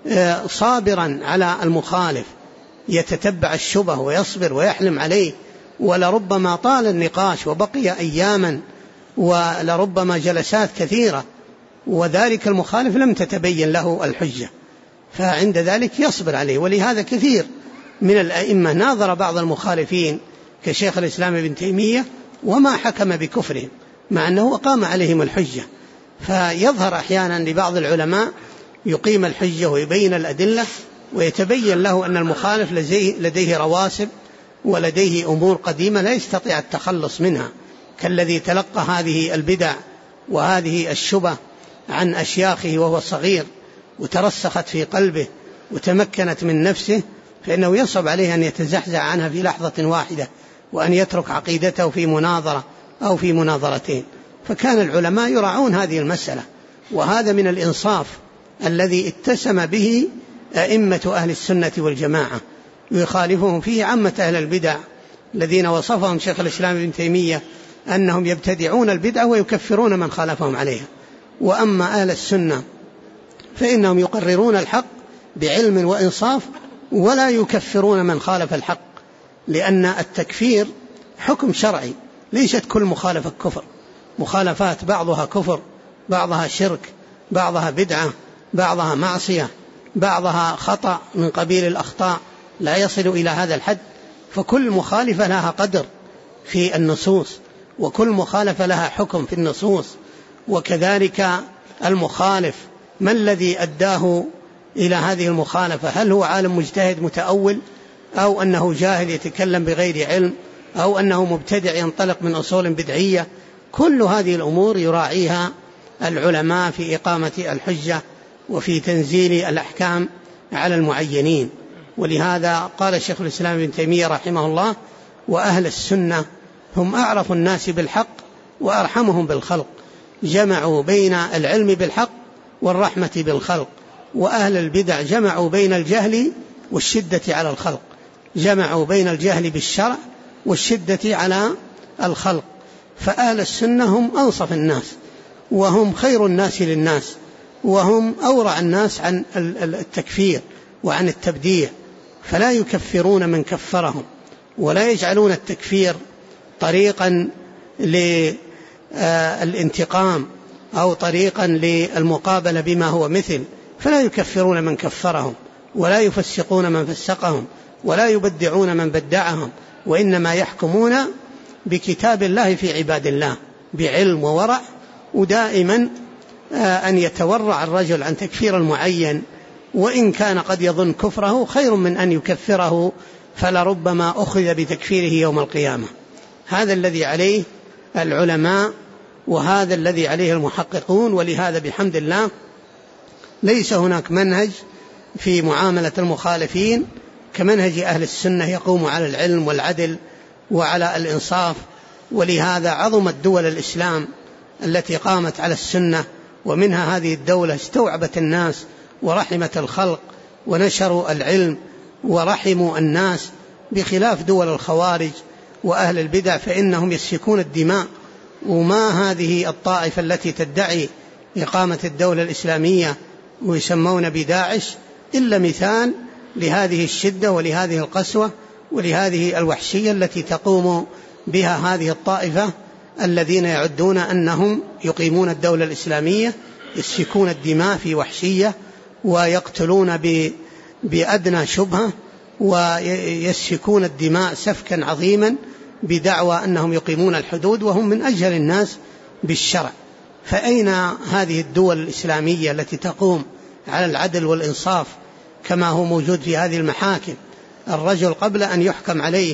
صابرا على المخالف، يتتبع الشبه ويصبر ويحلم عليه، ولربما طال النقاش وبقي أياما ولربما جلسات كثيرة وذلك المخالف لم تتبين له الحجة، فعند ذلك يصبر عليه. ولهذا كثير من الأئمة ناظر بعض المخالفين كشيخ الإسلام ابن تيمية وما حكم بكفرهم مع أنه أقام عليهم الحجة. فيظهر أحيانا لبعض العلماء يقيم الحجة ويبين الأدلة ويتبين له أن المخالف لديه رواسب ولديه أمور قديمة لا يستطيع التخلص منها، كالذي تلقى هذه البدع وهذه الشبه عن أشياخه وهو صغير وترسخت في قلبه وتمكنت من نفسه، فإنه يصعب عليه أن يتزحزح عنها في لحظة واحدة وأن يترك عقيدته في مناظرة أو في مناظرتين. فكان العلماء يراعون هذه المسألة، وهذا من الإنصاف الذي اتسم به أئمة أهل السنة والجماعة، يخالفهم فيه عامة أهل البدع الذين وصفهم شيخ الإسلام ابن تيمية أنهم يبتدعون البدع ويكفرون من خالفهم عليها. وأما أهل السنة فإنهم يقررون الحق بعلم وإنصاف ولا يكفرون من خالف الحق، لأن التكفير حكم شرعي، ليست كل مخالفة كفر، مخالفات بعضها كفر، بعضها شرك، بعضها بدعة، بعضها معصية، بعضها خطأ من قبيل الأخطاء لا يصل إلى هذا الحد. فكل مخالفة لها قدر في النصوص، وكل مخالفة لها حكم في النصوص. وكذلك المخالف ما الذي أداه إلى هذه المخالفة؟ هل هو عالم مجتهد متأول، أو أنه جاهل يتكلم بغير علم، أو أنه مبتدع ينطلق من أصول بدعية؟ كل هذه الأمور يراعيها العلماء في إقامة الحجة وفي تنزيل الأحكام على المعينين. ولهذا قال شيخ الإسلام ابن تيمية رحمه الله: وأهل السنة هم أعرف الناس بالحق وأرحمهم بالخلق، جمعوا بين العلم بالحق والرحمة بالخلق. وأهل البدع جمعوا بين الجهل والشدة على الخلق، جمعوا بين الجهل بالشرع والشدة على الخلق. فأهل السنة هم أنصف الناس، وهم خير الناس للناس، وهم أورع الناس عن التكفير وعن التبديع، فلا يكفرون من كفرهم، ولا يجعلون التكفير طريقا للانتقام أو طريقا للمقابلة بما هو مثل، فلا يكفرون من كفرهم، ولا يفسقون من فسقهم، ولا يبدعون من بدعهم، وإنما يحكمون بكتاب الله في عباد الله بعلم وورع. ودائما أن يتورع الرجل عن تكفير المعين، وإن كان قد يظن كفره، خير من أن يكفره فلربما أخذ بتكفيره يوم القيامة. هذا الذي عليه العلماء وهذا الذي عليه المحققون. ولهذا بحمد الله ليس هناك منهج في معاملة المخالفين كمنهج أهل السنة يقوم على العلم والعدل وعلى الإنصاف. ولهذا عظمت دول الإسلام التي قامت على السنة، ومنها هذه الدولة استوعبت الناس ورحمت الخلق ونشروا العلم ورحموا الناس، بخلاف دول الخوارج وأهل البدع فإنهم يسفكون الدماء. وما هذه الطائفة التي تدعي إقامة الدولة الإسلامية ويسمون بداعش إلا مثال لهذه الشدة ولهذه القسوة ولهذه الوحشية التي تقوم بها هذه الطائفة الذين يعدون أنهم يقيمون الدولة الإسلامية، يسفكون الدماء في وحشية ويقتلون بأدنى شبهة ويسفكون الدماء سفكا عظيما بدعوى أنهم يقيمون الحدود وهم من أجهل الناس بالشرع. فأين هذه الدول الإسلامية التي تقوم على العدل والإنصاف كما هو موجود في هذه المحاكم؟ الرجل قبل أن يحكم عليه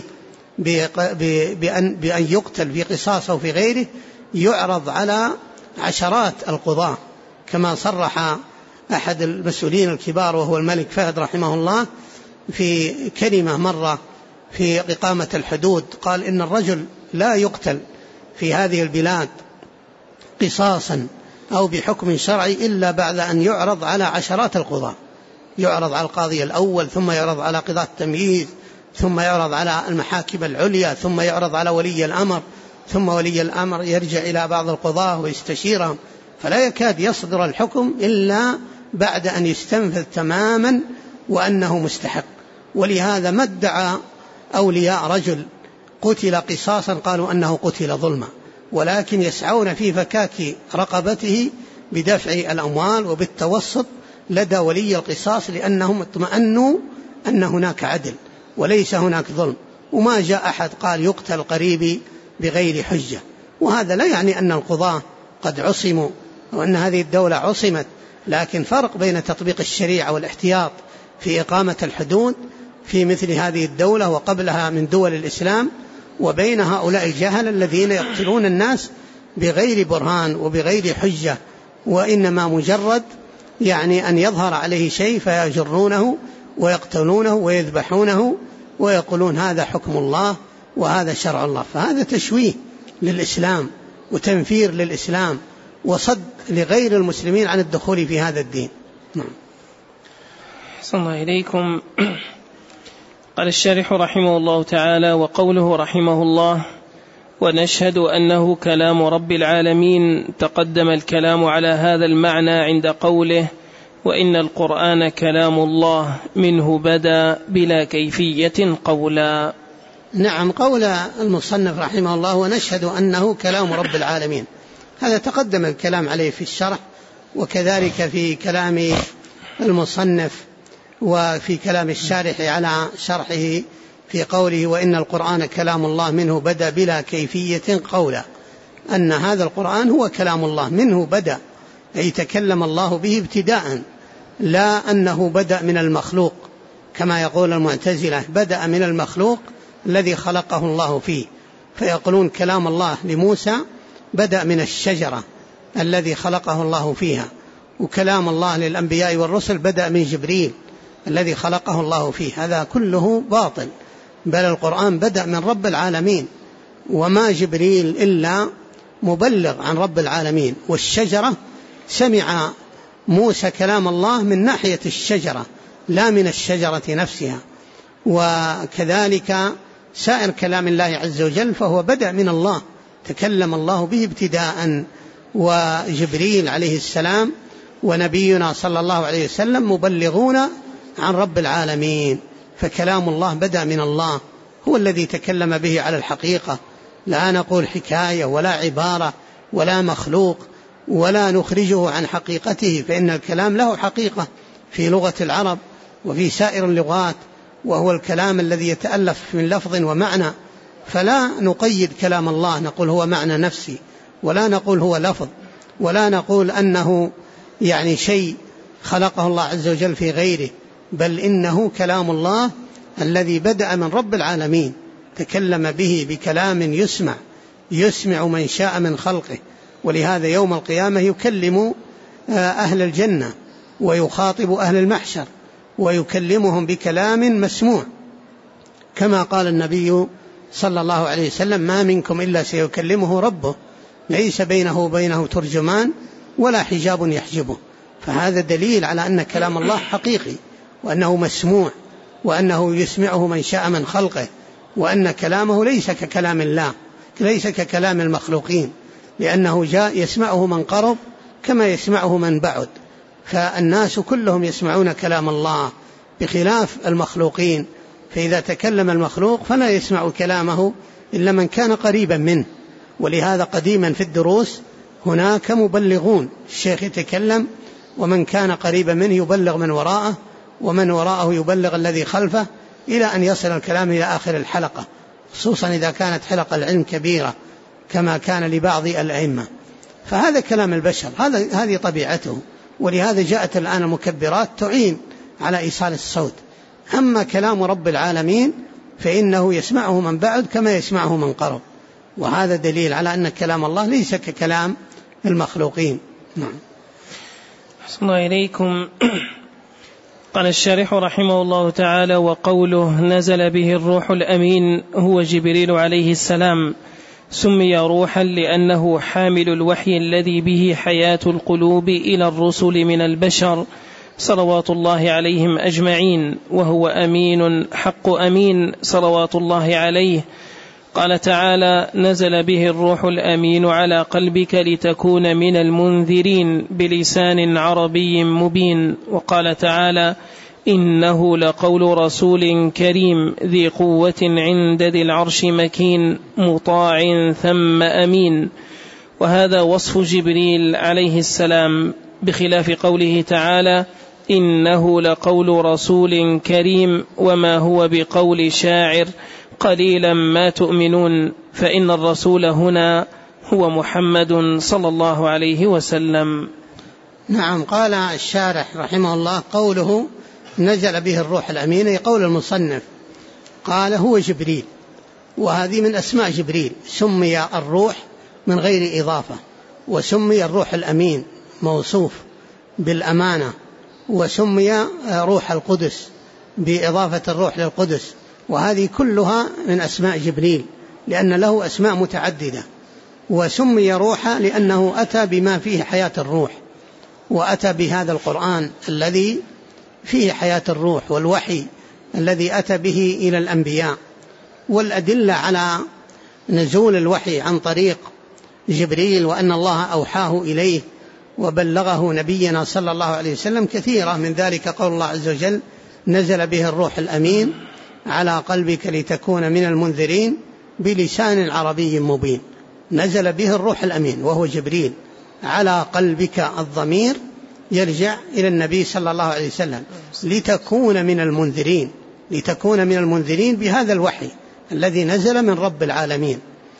بأن يقتل في قصاص أو في غيره يعرض على عشرات القضاة، كما صرح أحد المسؤولين الكبار وهو الملك فهد رحمه الله في كلمة مرة في إقامة الحدود، قال إن الرجل لا يقتل في هذه البلاد قصاصا أو بحكم شرعي إلا بعد أن يعرض على عشرات القضاة، يعرض على القاضي الأول ثم يعرض على قضاة التمييز ثم يعرض على المحاكم العليا ثم يعرض على ولي الأمر ثم ولي الأمر يرجع إلى بعض القضاة ويستشيرهم، فلا يكاد يصدر الحكم إلا بعد أن يستنفذ تماما وأنه مستحق. ولهذا ما ادعى أولياء رجل قتل قصاصا قالوا أنه قتل ظلما، ولكن يسعون في فكاك رقبته بدفع الأموال وبالتوسط لدى ولي القصاص لأنهم اطمأنوا أن هناك عدل وليس هناك ظلم. وما جاء أحد قال يقتل قريبي بغير حجة. وهذا لا يعني أن القضاة قد عصموا وأن هذه الدولة عصمت، لكن فرق بين تطبيق الشريعة والاحتياط في إقامة الحدود في مثل هذه الدولة وقبلها من دول الإسلام وبين هؤلاء الجهل الذين يقتلون الناس بغير برهان وبغير حجة، وإنما مجرد يعني أن يظهر عليه شيء فيجرونه ويقتلونه ويذبحونه ويقولون هذا حكم الله وهذا شرع الله. فهذا تشويه للإسلام وتنفير للإسلام وصد لغير المسلمين عن الدخول في هذا الدين. صلى الله إليكم. قال الشارح رحمه الله تعالى: وقوله رحمه الله: ونشهد أنه كلام رب العالمين، تقدم الكلام على هذا المعنى عند قوله: وإن القرآن كلام الله منه بدا بلا كيفية قولا. نعم، قول المصنف رحمه الله: ونشهد أنه كلام رب العالمين، هذا تقدم الكلام عليه في الشرح، وكذلك في كلام المصنف وفي كلام الشارح على شرحه في قوله: وإن القرآن كلام الله منه بدا بلا كيفية قولا، أن هذا القرآن هو كلام الله منه بدا، أي تكلم الله به ابتداء، لا أنه بدأ من المخلوق كما يقول المعتزلة، بدأ من المخلوق الذي خلقه الله فيه، فيقولون كلام الله لموسى بدأ من الشجرة الذي خلقه الله فيها، وكلام الله للأنبياء والرسل بدأ من جبريل الذي خلقه الله فيه. هذا كله باطل، بل القرآن بدأ من رب العالمين، وما جبريل إلا مبلغ عن رب العالمين، والشجرة سمع موسى كلام الله من ناحية الشجرة لا من الشجرة نفسها. وكذلك سائر كلام الله عز وجل فهو بدأ من الله، تكلم الله به ابتداء، وجبريل عليه السلام ونبينا صلى الله عليه وسلم مبلغون عن رب العالمين، فكلام الله بدأ من الله، هو الذي تكلم به على الحقيقة، لا نقول حكاية ولا عبارة ولا مخلوق ولا نخرجه عن حقيقته، فإن الكلام له حقيقة في لغة العرب وفي سائر اللغات، وهو الكلام الذي يتألف من لفظ ومعنى، فلا نقيد كلام الله نقول هو معنى نفسي، ولا نقول هو لفظ، ولا نقول أنه يعني شيء خلقه الله عز وجل في غيره، بل إنه كلام الله الذي بدأ من رب العالمين تكلم به بكلام يسمع من شاء من خلقه. ولهذا يوم القيامة يكلم أهل الجنة ويخاطب أهل المحشر ويكلمهم بكلام مسموع، كما قال النبي صلى الله عليه وسلم: ما منكم إلا سيكلمه ربه ليس بينه وبينه ترجمان ولا حجاب يحجبه. فهذا دليل على أن كلام الله حقيقي، وأنه مسموع، وأنه يسمعه من شاء من خلقه، وأن كلامه ليس ككلام الله، ليس ككلام المخلوقين، لأنه جاء يسمعه من قرب كما يسمعه من بعد. فالناس كلهم يسمعون كلام الله بخلاف المخلوقين، فإذا تكلم المخلوق فلا يسمع كلامه إلا من كان قريبا منه. ولهذا قديما في الدروس هناك مبلغون، الشيخ يتكلم ومن كان قريبا منه يبلغ من وراءه، ومن وراءه يبلغ الذي خلفه، إلى أن يصل الكلام إلى آخر الحلقة، خصوصا إذا كانت حلقة العلم كبيرة كما كان لبعض الأئمة. فهذا كلام البشر، هذه طبيعته، ولهذا جاءت الآن المكبرات تعين على إيصال الصوت. أما كلام رب العالمين فإنه يسمعه من بعد كما يسمعه من قرب، وهذا دليل على أن كلام الله ليس ككلام المخلوقين. نعم. أحسن الله إليكم. قال الشارح رحمه الله تعالى: وقوله نزل به الروح الأمين هو جبريل عليه السلام، سمي روحا لأنه حامل الوحي الذي به حياة القلوب إلى الرسل من البشر صلوات الله عليهم أجمعين، وهو أمين حق أمين صلوات الله عليه. قال تعالى: نزل به الروح الأمين على قلبك لتكون من المنذرين بلسان عربي مبين. وقال تعالى: إنه لقول رسول كريم ذي قوة عند ذي العرش مكين مطاع ثم أمين. وهذا وصف جبريل عليه السلام، بخلاف قوله تعالى: إنه لقول رسول كريم وما هو بقول شاعر قليلا ما تؤمنون، فإن الرسول هنا هو محمد صلى الله عليه وسلم. نعم. قال الشارح رحمه الله: قوله نزل به الروح الأمين، يقول المصنف قال هو جبريل، وهذه من أسماء جبريل. سمي الروح من غير إضافة، وسمي الروح الأمين موصوف بالأمانة، وسمي روح القدس بإضافة الروح للقدس، وهذه كلها من أسماء جبريل لأن له أسماء متعددة. وسمي روحا لأنه أتى بما فيه حياة الروح، وأتى بهذا القرآن الذي فيه حياة الروح، والوحي الذي أتى به إلى الأنبياء. والأدلة على نزول الوحي عن طريق جبريل وأن الله أوحاه إليه وبلغه نبينا صلى الله عليه وسلم كثيرة، من ذلك قول الله عز وجل: نزل به الروح الأمين على قلبك لتكون من المنذرين بلسان عربي مبين. نزل به الروح الأمين وهو جبريل على قلبك، الضمير يرجع إلى النبي صلى الله عليه وسلم، لتكون من المنذرين، لتكون من المنذرين بهذا الوحي الذي نزل من رب العالمين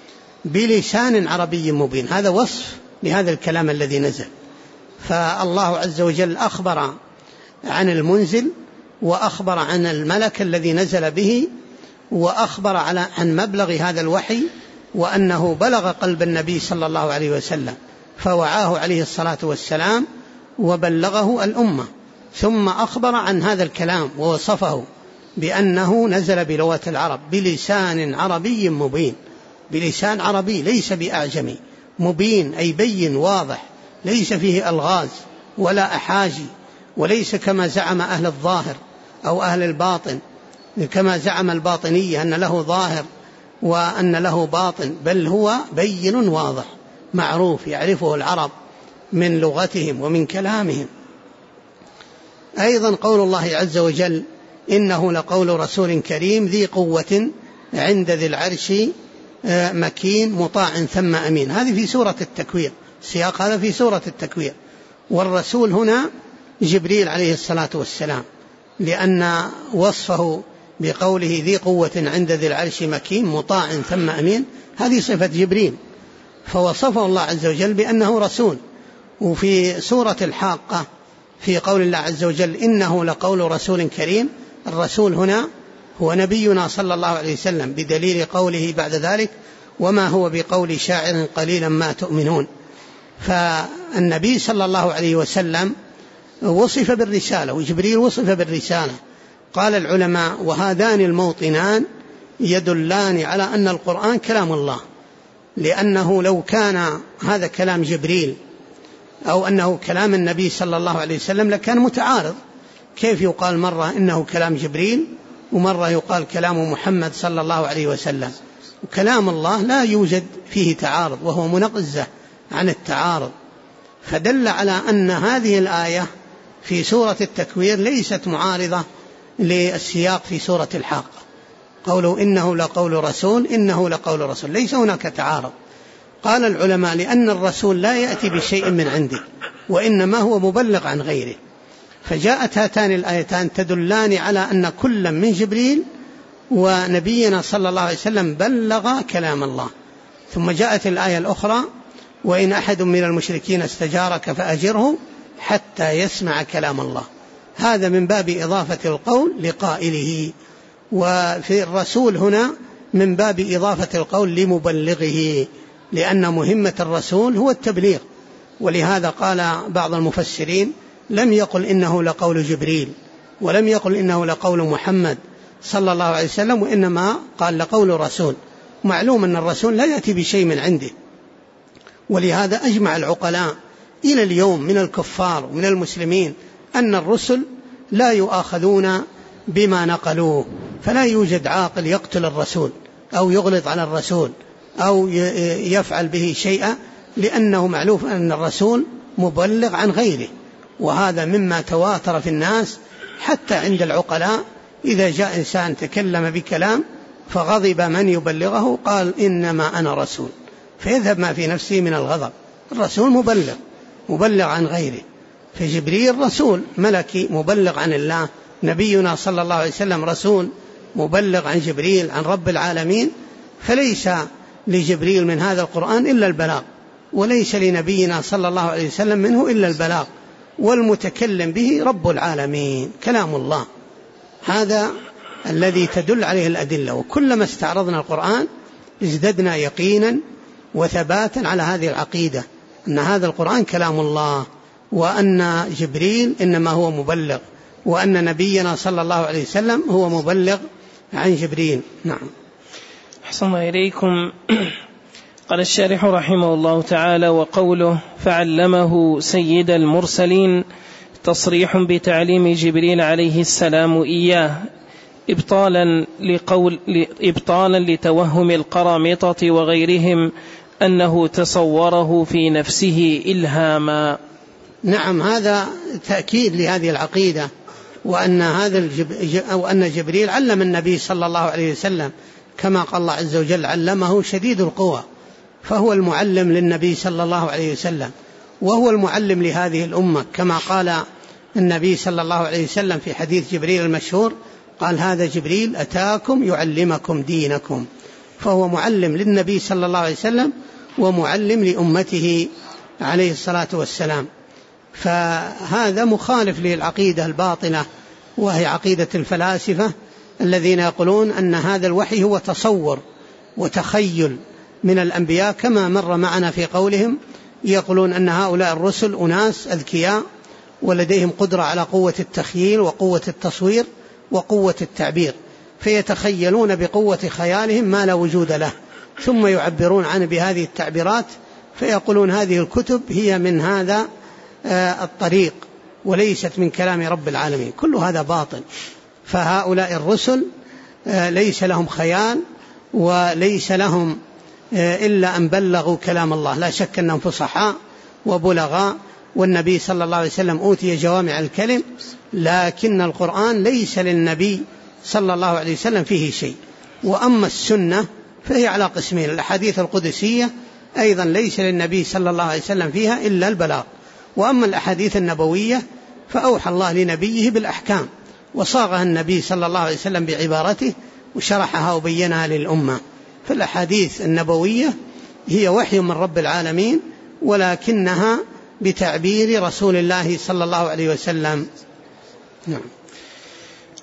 بلسان عربي مبين. هذا وصف لهذا الكلام الذي نزل. فالله عز وجل أخبر عن المنزل، وأخبر عن الملك الذي نزل به، وأخبر عن مبلغ هذا الوحي، وأنه بلغ قلب النبي صلى الله عليه وسلم فوعاه عليه الصلاة والسلام وبلغه الأمة. ثم أخبر عن هذا الكلام ووصفه بأنه نزل بلغة العرب بلسان عربي مبين، بلسان عربي ليس بأعجمي، مبين أي بين واضح، ليس فيه ألغاز ولا أحاجي، وليس كما زعم أهل الظاهر أو أهل الباطن، كما زعم الباطنية أن له ظاهر وأن له باطن، بل هو بين واضح معروف يعرفه العرب من لغتهم ومن كلامهم. أيضا قول الله عز وجل: إنه لقول رسول كريم ذي قوة عند ذي العرش مكين مطاع ثم أمين. هذه في سورة التكوير، سياق هذا في سورة التكوير. والرسول هنا جبريل عليه الصلاة والسلام، لأن وصفه بقوله ذي قوة عند ذي العرش مكين مطاع ثم أمين هذه صفة جبريل، فوصفه الله عز وجل بأنه رسول. وفي سورة الحاقة في قول الله عز وجل: إنه لقول رسول كريم، الرسول هنا هو نبينا صلى الله عليه وسلم، بدليل قوله بعد ذلك وما هو بقول شاعر قليلا ما تؤمنون. فالنبي صلى الله عليه وسلم وصف بالرسالة، وجبريل وصف بالرسالة. قال العلماء وهذان الموطنان يدلان على أن القرآن كلام الله، لأنه لو كان هذا كلام جبريل أو أنه كلام النبي صلى الله عليه وسلم لكان متعارض. كيف يقال مرة إنه كلام جبريل ومرة يقال كلام محمد صلى الله عليه وسلم؟ وكلام الله لا يوجد فيه تعارض، وهو منزه عن التعارض. فدل على أن هذه الآية في سورة التكوير ليست معارضة للسياق في سورة الحاقة. قوله إنه لقول رسول، إنه لقول رسول، ليس هناك تعارض. قال العلماء لأن الرسول لا يأتي بشيء من عنده، وإنما هو مبلغ عن غيره. فجاءت هاتان الآيتان تدلان على أن كل من جبريل ونبينا صلى الله عليه وسلم بلغ كلام الله. ثم جاءت الآية الأخرى وإن أحد من المشركين استجارك فأجره حتى يسمع كلام الله. هذا من باب إضافة القول لقائله، وفي الرسول هنا من باب إضافة القول لمبلغه، لأن مهمة الرسول هو التبليغ. ولهذا قال بعض المفسرين لم يقل إنه لقول جبريل ولم يقل إنه لقول محمد صلى الله عليه وسلم، وإنما قال لقول رسول. معلوم أن الرسول لا يأتي بشيء من عنده، ولهذا أجمع العقلاء إلى اليوم من الكفار ومن المسلمين أن الرسل لا يؤاخذون بما نقلوه، فلا يوجد عاقل يقتل الرسول أو يغلط على الرسول أو يفعل به شيئا، لأنه معلوم أن الرسول مبلغ عن غيره. وهذا مما تواتر في الناس حتى عند العقلاء، إذا جاء إنسان تكلم بكلام فغضب من يبلغه قال إنما أنا رسول، فيذهب ما في نفسه من الغضب. الرسول مبلغ عن غيره. فجبريل رسول ملكي مبلغ عن الله، نبينا صلى الله عليه وسلم رسول مبلغ عن جبريل عن رب العالمين. فليس لجبريل من هذا القرآن إلا البلاغ، وليس لنبينا صلى الله عليه وسلم منه إلا البلاغ، والمتكلم به رب العالمين كلام الله. هذا الذي تدل عليه الأدلة. وكلما استعرضنا القرآن ازددنا يقينا وثباتا على هذه العقيدة، أن هذا القرآن كلام الله، وأن جبريل إنما هو مبلغ، وأن نبينا صلى الله عليه وسلم هو مبلغ عن جبريل. نعم. أحسن الله إليكم. قال الشارح رحمه الله تعالى: وقوله فعلمه سيد المرسلين تصريح بتعليم جبريل عليه السلام إياه إبطالا لتوهم القرامطة وغيرهم أنه تصوره في نفسه إلهاما. نعم، هذا تأكيد لهذه العقيدة، وأن جبريل علم النبي صلى الله عليه وسلم، كما قال الله عز وجل علمه شديد القوى، فهو المعلم للنبي صلى الله عليه وسلم، وهو المعلم لهذه الأمة، كما قال النبي صلى الله عليه وسلم في حديث جبريل المشهور قال هذا جبريل أتاكم يعلمكم دينكم. فهو معلم للنبي صلى الله عليه وسلم ومعلم لأمته عليه الصلاة والسلام. فهذا مخالف للعقيدة الباطلة، وهي عقيدة الفلاسفة الذين يقولون أن هذا الوحي هو تصور وتخيل من الأنبياء، كما مر معنا في قولهم يقولون أن هؤلاء الرسل أناس أذكياء ولديهم قدرة على قوة التخيل وقوة التصوير وقوة التعبير، فيتخيلون بقوة خيالهم ما لا وجود له، ثم يعبرون عنه بهذه التعبيرات، فيقولون هذه الكتب هي من هذا الطريق وليست من كلام رب العالمين. كل هذا باطل. فهؤلاء الرسل ليس لهم خيال وليس لهم إلا أن بلغوا كلام الله. لا شك أنهم فصحاء وبلغاء، والنبي صلى الله عليه وسلم أوتي جوامع الكلم، لكن القرآن ليس للنبي صلى الله عليه وسلم فيه شيء. وأما السنة فهي على قسمين: الأحاديث القدسية أيضا ليس للنبي صلى الله عليه وسلم فيها إلا البلاغ، وأما الأحاديث النبوية فأوحى الله لنبيه بالأحكام، وصاغها النبي صلى الله عليه وسلم بعبارته وشرحها وبينها للأمة. فالأحاديث النبوية هي وحي من رب العالمين، ولكنها بتعبير رسول الله صلى الله عليه وسلم. نعم.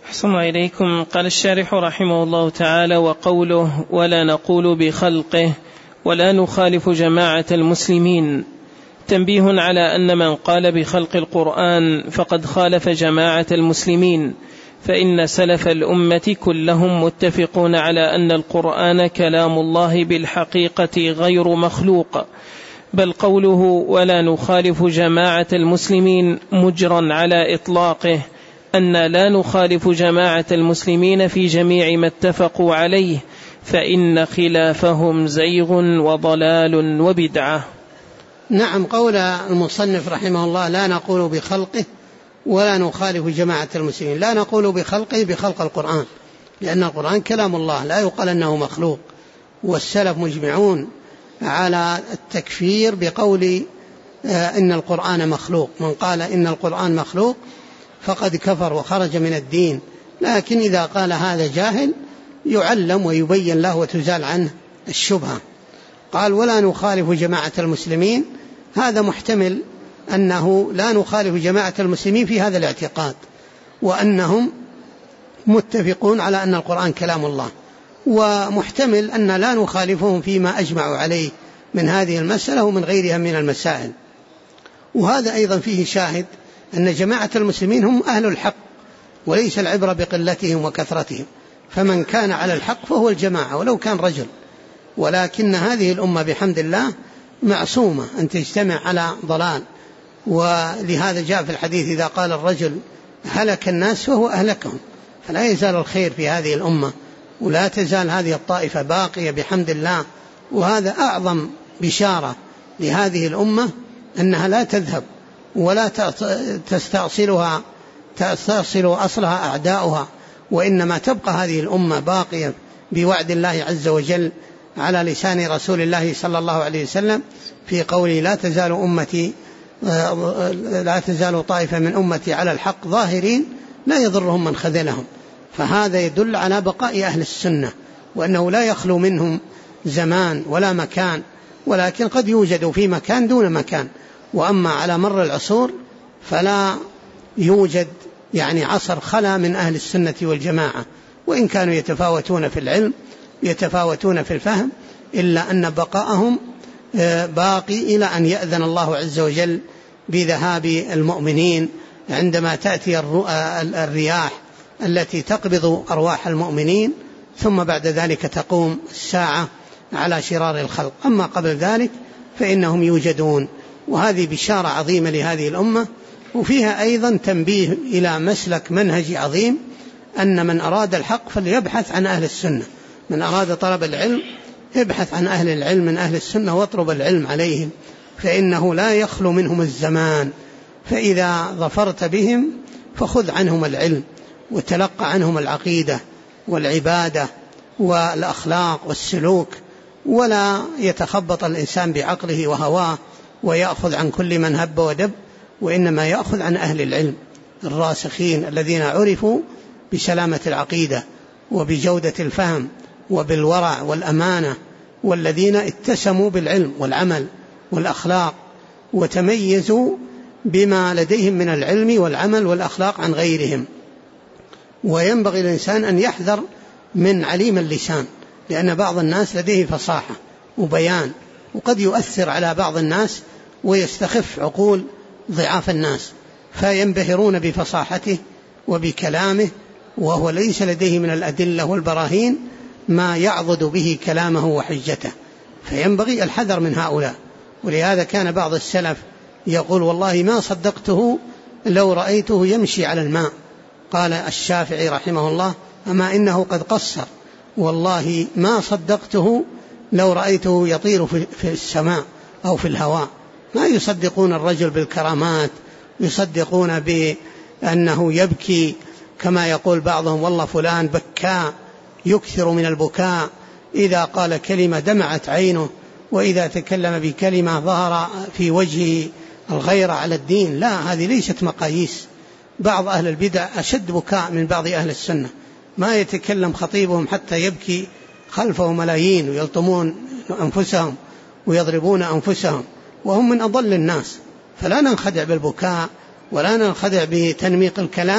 أحسن إليكم. قال الشارح رحمه الله تعالى: وقوله ولا نقول بخلقه ولا نخالف جماعة المسلمين، تنبيه على أن من قال بخلق القرآن فقد خالف جماعة المسلمين، فإن سلف الأمة كلهم متفقون على أن القرآن كلام الله بالحقيقة غير مخلوق، بل قوله ولا نخالف جماعة المسلمين مجرى على إطلاقه، أن لا نخالف جماعة المسلمين في جميع ما اتفقوا عليه، فإن خلافهم زيغ وضلال وبدعة. نعم، قول المصنف رحمه الله لا نقول بخلقه ولا نخالف جماعة المسلمين، لا نقول بخلقه بخلق القرآن، لأن القرآن كلام الله لا يقال أنه مخلوق، والسلف مجمعون على التكفير بقول إن القرآن مخلوق. من قال إن القرآن مخلوق فقد كفر وخرج من الدين، لكن إذا قال هذا جاهل يعلم ويبين له وتزال عنه الشبهة. قال ولا نخالف جماعة المسلمين، هذا محتمل أنه لا نخالف جماعة المسلمين في هذا الاعتقاد، وأنهم متفقون على أن القرآن كلام الله، ومحتمل أن لا نخالفهم فيما أجمعوا عليه من هذه المسألة ومن غيرها من المسائل. وهذا أيضا فيه شاهد أن جماعة المسلمين هم أهل الحق، وليس العبرة بقلتهم وكثرتهم، فمن كان على الحق فهو الجماعة ولو كان رجل. ولكن هذه الأمة بحمد الله معصومة أن تجتمع على ضلال، ولهذا جاء في الحديث إذا قال الرجل هلك الناس فهو أهلكهم، فلا يزال الخير في هذه الأمة، ولا تزال هذه الطائفة باقية بحمد الله. وهذا أعظم بشارة لهذه الأمة، أنها لا تذهب ولا تستأصل أصلها أعداؤها، وإنما تبقى هذه الأمة باقية بوعد الله عز وجل على لسان رسول الله صلى الله عليه وسلم في قوله لا تزال طائفة من أمتي على الحق ظاهرين لا يضرهم من خذلهم. فهذا يدل على بقاء أهل السنة، وأنه لا يخلو منهم زمان ولا مكان، ولكن قد يوجد في مكان دون مكان. وأما على مر العصور فلا يوجد عصر خلا من أهل السنة والجماعة، وإن كانوا يتفاوتون في العلم يتفاوتون في الفهم، إلا أن بقاءهم باقي إلى أن يأذن الله عز وجل بذهاب المؤمنين، عندما تأتي الرياح التي تقبض أرواح المؤمنين، ثم بعد ذلك تقوم الساعة على شرار الخلق. أما قبل ذلك فإنهم يوجدون، وهذه بشارة عظيمة لهذه الأمة. وفيها أيضا تنبيه إلى مسلك منهجي عظيم، أن من أراد الحق فليبحث عن أهل السنة، من أراد طلب العلم ابحث عن أهل العلم من أهل السنة واطلب العلم عليهم، فإنه لا يخلو منهم الزمان، فإذا ظفرت بهم فخذ عنهم العلم وتلقى عنهم العقيدة والعبادة والأخلاق والسلوك، ولا يتخبط الإنسان بعقله وهواه ويأخذ عن كل من هب ودب، وإنما يأخذ عن أهل العلم الراسخين الذين عرفوا بسلامة العقيدة وبجودة الفهم وبالورع والأمانة، والذين اتسموا بالعلم والعمل والأخلاق وتميزوا بما لديهم من العلم والعمل والأخلاق عن غيرهم. وينبغي الإنسان أن يحذر من عليم اللسان، لأن بعض الناس لديه فصاحة وبيان، وقد يؤثر على بعض الناس ويستخف عقول ضعاف الناس، فينبهرون بفصاحته وبكلامه، وهو ليس لديه من الأدلة والبراهين ما يعضد به كلامه وحجته، فينبغي الحذر من هؤلاء. ولهذا كان بعض السلف يقول والله ما صدقته لو رأيته يمشي على الماء. قال الشافعي رحمه الله أما إنه قد قصر، والله ما صدقته لو رأيته يطير في السماء أو في الهواء. ما يصدقون الرجل بالكرامات، يصدقون بأنه يبكي كما يقول بعضهم والله فلان بكاء يكثر من البكاء، إذا قال كلمة دمعت عينه، وإذا تكلم بكلمة ظهر في وجهه الغيرة على الدين. لا، هذه ليست مقاييس. بعض أهل البدع أشد بكاء من بعض أهل السنة، ما يتكلم خطيبهم حتى يبكي خلفه ملايين، ويلطمون أنفسهم ويضربون أنفسهم، وهم من أضل الناس. فلا ننخدع بالبكاء ولا ننخدع بتنميق الكلام،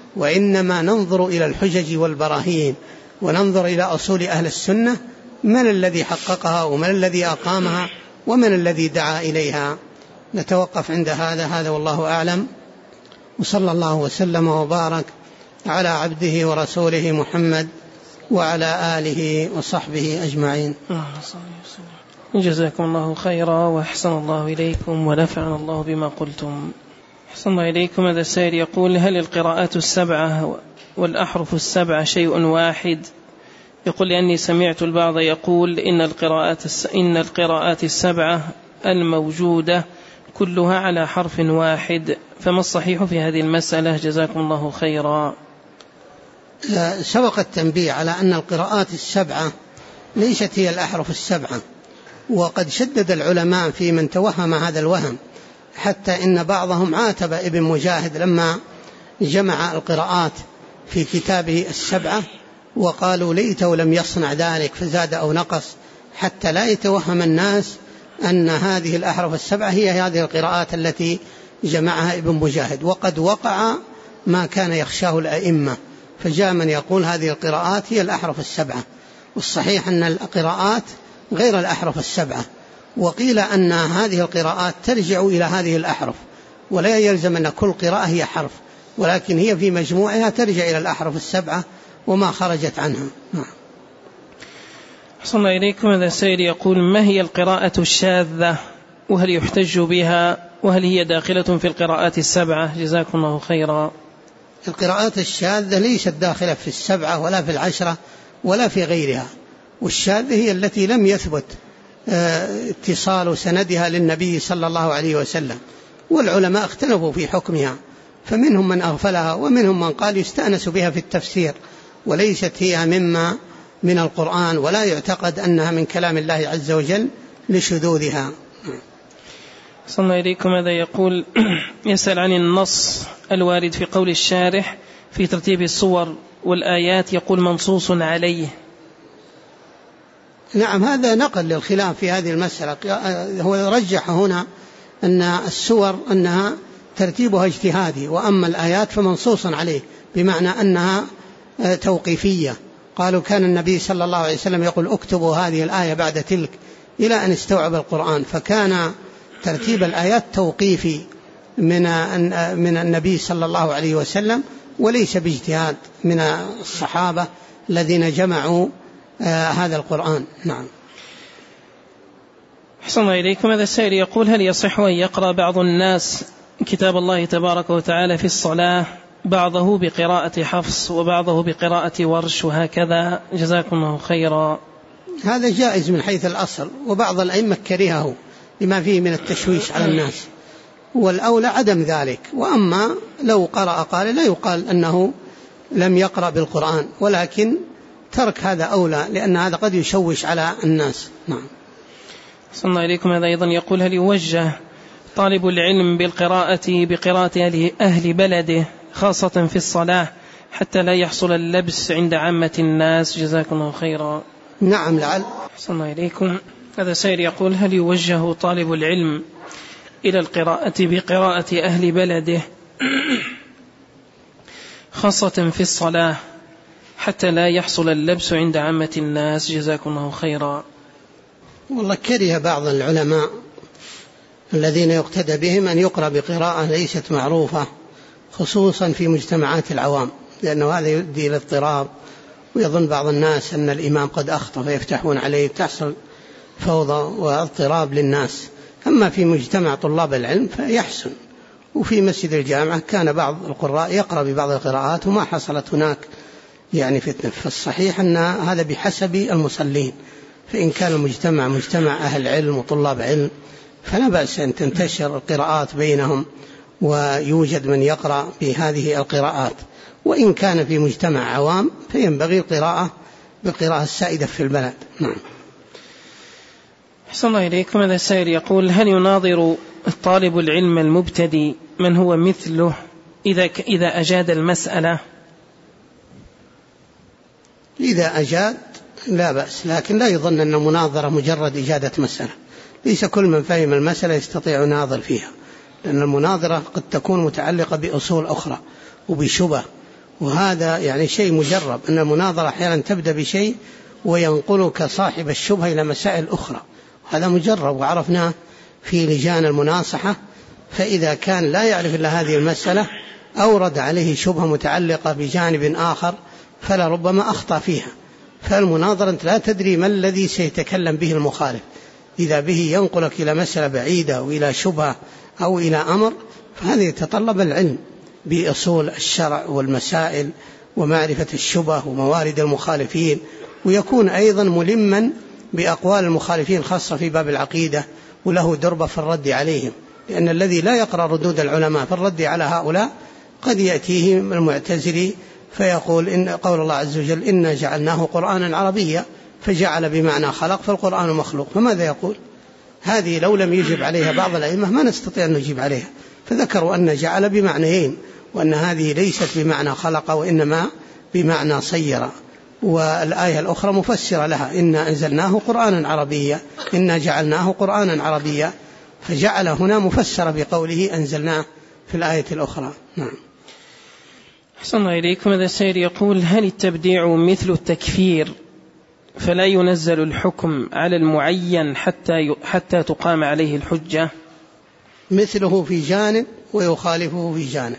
وإنما ننظر إلى الحجج والبراهين وننظر إلى أصول أهل السنة، من الذي حققها ومن الذي أقامها ومن الذي دعا إليها. نتوقف عند هذا والله أعلم، وصلى الله وسلم وبارك على عبده ورسوله محمد وعلى آله وصحبه أجمعين. جزاكم الله خيرا وأحسن الله إليكم ونفعنا الله بما قلتم. أحسن الله إليكم. هذا السائل يقول: هل القراءات السبعة والأحرف السبعة شيء واحد؟ يقول: لأني سمعت البعض يقول إن القراءات السبعة الموجودة كلها على حرف واحد، فما الصحيح في هذه المسألة؟ جزاكم الله خيرا. سبق التنبيه على أن القراءات السبعة ليست هي الأحرف السبعة، وقد شدد العلماء في من توهم هذا الوهم، حتى إن بعضهم عاتب ابن مجاهد لما جمع القراءات في كتابه السبعة، وقالوا ليته لم يصنع ذلك فزاد أو نقص، حتى لا يتوهم الناس أن هذه الأحرف السبعة هي هذه القراءات التي جمعها ابن مجاهد. وقد وقع ما كان يخشاه الأئمة، فجاء من يقول هذه القراءات هي الأحرف السبعة، والصحيح أن القراءات غير الأحرف السبعة. وقيل أن هذه القراءات ترجع إلى هذه الأحرف، ولا يلزم أن كل قراءة هي حرف، ولكن هي في مجموعها ترجع إلى الأحرف السبعة وما خرجت عنها. أحسن الله إليكم. هذا السائل يقول: ما هي القراءة الشاذة، وهل يحتج بها، وهل هي داخلة في القراءات السبعة؟ جزاكم الله خيرا. القراءات الشاذة ليست داخلة في السبعة ولا في العشرة ولا في غيرها، والشاذة هي التي لم يثبت اتصال سندها للنبي صلى الله عليه وسلم، والعلماء اختلفوا في حكمها، فمنهم من أغفلها ومنهم من قال يستأنس بها في التفسير، وليست هي مما من القرآن، ولا يعتقد أنها من كلام الله عز وجل لشذوذها. صلى الله إليكم. هذا يقول: يسأل عن النص الوارد في قول الشارح في ترتيب الصور والآيات، يقول منصوص عليه. نعم، هذا نقل للخلاف في هذه المسألة. هو رجح هنا أن السور أنها ترتيبها اجتهادي، وأما الآيات فمنصوص عليه، بمعنى أنها توقيفية. قالوا كان النبي صلى الله عليه وسلم يقول اكتبوا هذه الآية بعد تلك إلى أن استوعب القرآن، فكان ترتيب الآيات توقيفي من النبي صلى الله عليه وسلم، وليس باجتهاد من الصحابة الذين جمعوا هذا القرآن. نعم. أحسن الله إليكم. هذا السائل يقول: هل يصح أن يقرأ بعض الناس كتاب الله تبارك وتعالى في الصلاة، بعضه بقراءة حفص وبعضه بقراءة ورش وهكذا؟ جزاكم الله خيرا. هذا جائز من حيث الأصل، وبعض الأئمة كرهه لما فيه من التشويش على الناس، والأولى عدم ذلك. وأما لو قرأ قال لا يقال أنه لم يقرأ بالقرآن، ولكن ترك هذا أولى، لأن هذا قد يشوش على الناس. نعم. صلى الله عليكم. هذا أيضا يقول: هل يوجه طالب العلم بقراءة أهل بلده خاصة في الصلاة حتى لا يحصل اللبس عند عامة الناس؟ جزاكم الله خيرا. نعم لعل. صلى الله عليكم. هذا سائل يقول: هل يوجه طالب العلم إلى القراءة بقراءة أهل بلده خاصة في الصلاة حتى لا يحصل اللبس عند عامة الناس؟ جزاكم الله خيرا. والله كره بعض العلماء الذين يقتدى بهم أن يقرأ بقراءة ليست معروفة، خصوصا في مجتمعات العوام، لأنه هذا يؤدي إلى اضطراب، ويظن بعض الناس أن الإمام قد أخطأ فيفتحون عليه، تحصل فوضى واضطراب للناس. أما في مجتمع طلاب العلم فيحسن، وفي مسجد الجامعة كان بعض القراء يقرأ ببعض القراءات وما حصلت هناك يعني فتنة. فالصحيح أن هذا بحسب المصلين، فإن كان المجتمع مجتمع أهل علم وطلاب علم فلا بأس أن تنتشر القراءات بينهم ويوجد من يقرأ بهذه القراءات. وإن كان في مجتمع عوام فينبغي القراءة بالقراءة السائدة في البلد. نعم. أحسن الله إليكم. هذا السائل يقول: هل يناظر الطالب العلم المبتدئ من هو مثله إذا أجاد المسألة؟ إذا أجاد لا بأس، لكن لا يظن أن المناظرة مجرد إجادة مسألة. ليس كل من فهم المسألة يستطيع يناظر فيها، لأن المناظرة قد تكون متعلقة بأصول أخرى وبشبه، وهذا يعني شيء مجرب، أن المناظرة أحيانا تبدأ بشيء وينقلك صاحب الشبهة إلى مسائل أخرى، هذا مجرب وعرفناه في لجان المناصحة. فإذا كان لا يعرف إلا هذه المسألة أورد عليه شبهة متعلقة بجانب آخر فلربما أخطأ فيها. فالمناظرة لا تدري ما الذي سيتكلم به المخالف، إذا به ينقلك إلى مسألة بعيدة أو إلى شبهة أو إلى أمر، فهذا يتطلب العلم بأصول الشرع والمسائل ومعرفة الشبه وموارد المخالفين، ويكون أيضا ملما بأقوال المخالفين خاصة في باب العقيدة، وله دربة في الرد عليهم، لأن الذي لا يقرأ ردود العلماء في الرد على هؤلاء قد يأتيه المعتزلي فيقول إن قول الله عز وجل إنا جعلناه قرآنا عربيا، فجعل بمعنى خلق، فالقرآن مخلوق، فماذا يقول؟ هذه لو لم يجب عليها بعض الأئمة ما نستطيع أن نجيب عليها، فذكروا أن جعل بمعنيين، وأن هذه ليست بمعنى خلق وإنما بمعنى صير، والآية الأخرى مفسرة لها إنا أنزلناه قرآنا عربيا، إنا جعلناه قرآنا عربيا، فجعل هنا مفسر بقوله أنزلناه في الآية الأخرى. نعم. أحسن الله إليكم. هذا السائل يقول: هل التبديع مثل التكفير فلا ينزل الحكم على المعين حتى تقام عليه الحجة؟ مثله في جانب ويخالفه في جانب.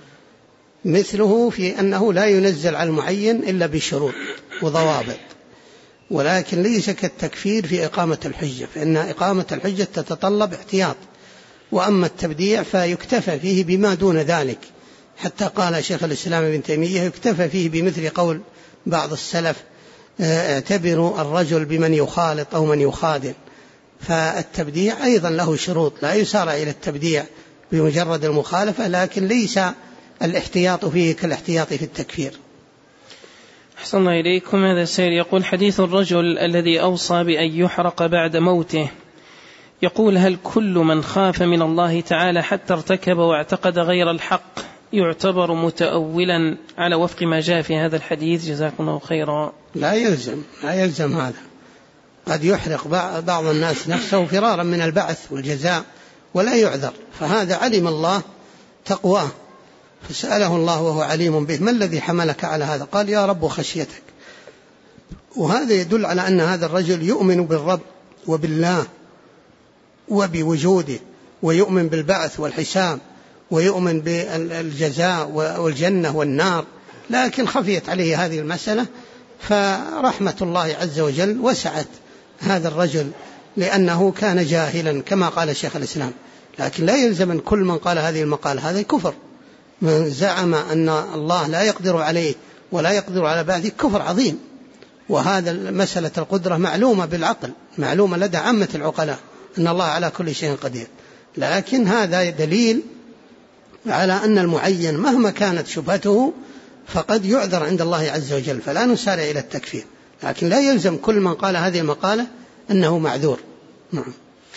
مثله في أنه لا ينزل على المعين إلا بشروط وضوابط، ولكن ليس كالتكفير في إقامة الحجة، فإن إقامة الحجة تتطلب احتياط، وأما التبديع فيكتفى فيه بما دون ذلك، حتى قال شيخ الإسلام ابن تيمية يكتفى فيه بمثل قول بعض السلف: اعتبروا الرجل بمن يخالط أو من يخادن. فالتبديع أيضا له شروط، لا يسارع إلى التبديع بمجرد المخالفة، لكن ليس الاحتياط فيه كالاحتياط في التكفير. أحسن الله إليكم. هذا السائل يقول: حديث الرجل الذي أوصى بأن يحرق بعد موته، يقول: هل كل من خاف من الله تعالى حتى ارتكب واعتقد غير الحق يعتبر متأولا على وفق ما جاء في هذا الحديث؟ جزاكم الله خيرا. لا يلزم هذا. قد يحرق بعض الناس نفسه فرارا من البعث والجزاء ولا يعذر، فهذا علم الله تقواه فسأله الله وهو عليم به: ما الذي حملك على هذا؟ قال: يا رب خشيتك. وهذا يدل على أن هذا الرجل يؤمن بالرب وبالله وبوجوده، ويؤمن بالبعث والحساب، ويؤمن بالجزاء والجنة والنار، لكن خفيت عليه هذه المسألة، فرحمة الله عز وجل وسعت هذا الرجل لأنه كان جاهلا كما قال شيخ الإسلام. لكن لا يلزم أن كل من قال هذه المقال هذا كفر. من زعم أن الله لا يقدر عليه ولا يقدر على بعده كفر عظيم. وهذا مسألة القدرة معلومة بالعقل، معلومة لدى عامة العقلاء أن الله على كل شيء قدير، لكن هذا دليل على أن المعين مهما كانت شبهته فقد يعذر عند الله عز وجل، فلا نسارع إلى التكفير، لكن لا يلزم كل من قال هذه المقالة أنه معذور. نعم.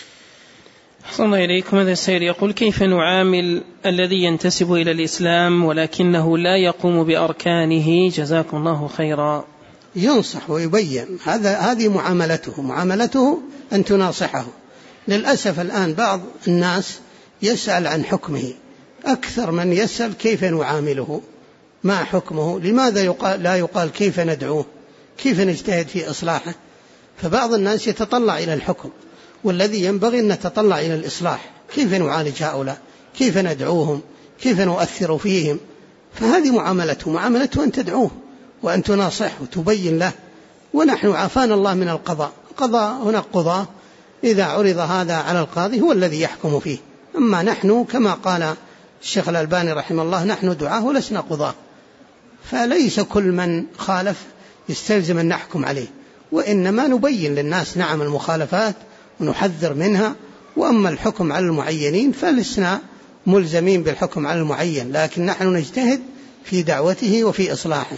أحسن الله إليكم. هذا السائل يقول: كيف نعامل الذي ينتسب إلى الإسلام ولكنه لا يقوم بأركانه؟ جزاكم الله خيرا. ينصح ويبين، هذه معاملته أن تناصحه. للأسف الآن بعض الناس يسأل عن حكمه أكثر من يسأل كيف نعامله، ما حكمه، لماذا لا يقال كيف ندعوه، كيف نجتهد في إصلاحه. فبعض الناس يتطلع إلى الحكم، والذي ينبغي أن نتطلع إلى الإصلاح، كيف نعالج هؤلاء، كيف ندعوهم، كيف نؤثر فيهم. فهذه معاملته أن تدعوه وأن تناصحه وتبين له. ونحن عافانا الله من القضاء هناك قضاء، إذا عرض هذا على القاضي هو الذي يحكم فيه. أما نحن كما قال الشيخ الألباني رحمه الله: نحن دعاه ولسنا قضاة. فليس كل من خالف يستلزم أن نحكم عليه، وإنما نبين للناس نعم المخالفات ونحذر منها. وأما الحكم على المعينين فلسنا ملزمين بالحكم على المعين، لكن نحن نجتهد في دعوته وفي إصلاحه.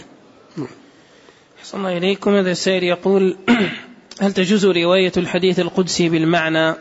أحسن الله إليكم. هذا السائل يقول: هل تجوز رواية الحديث القدسي بالمعنى؟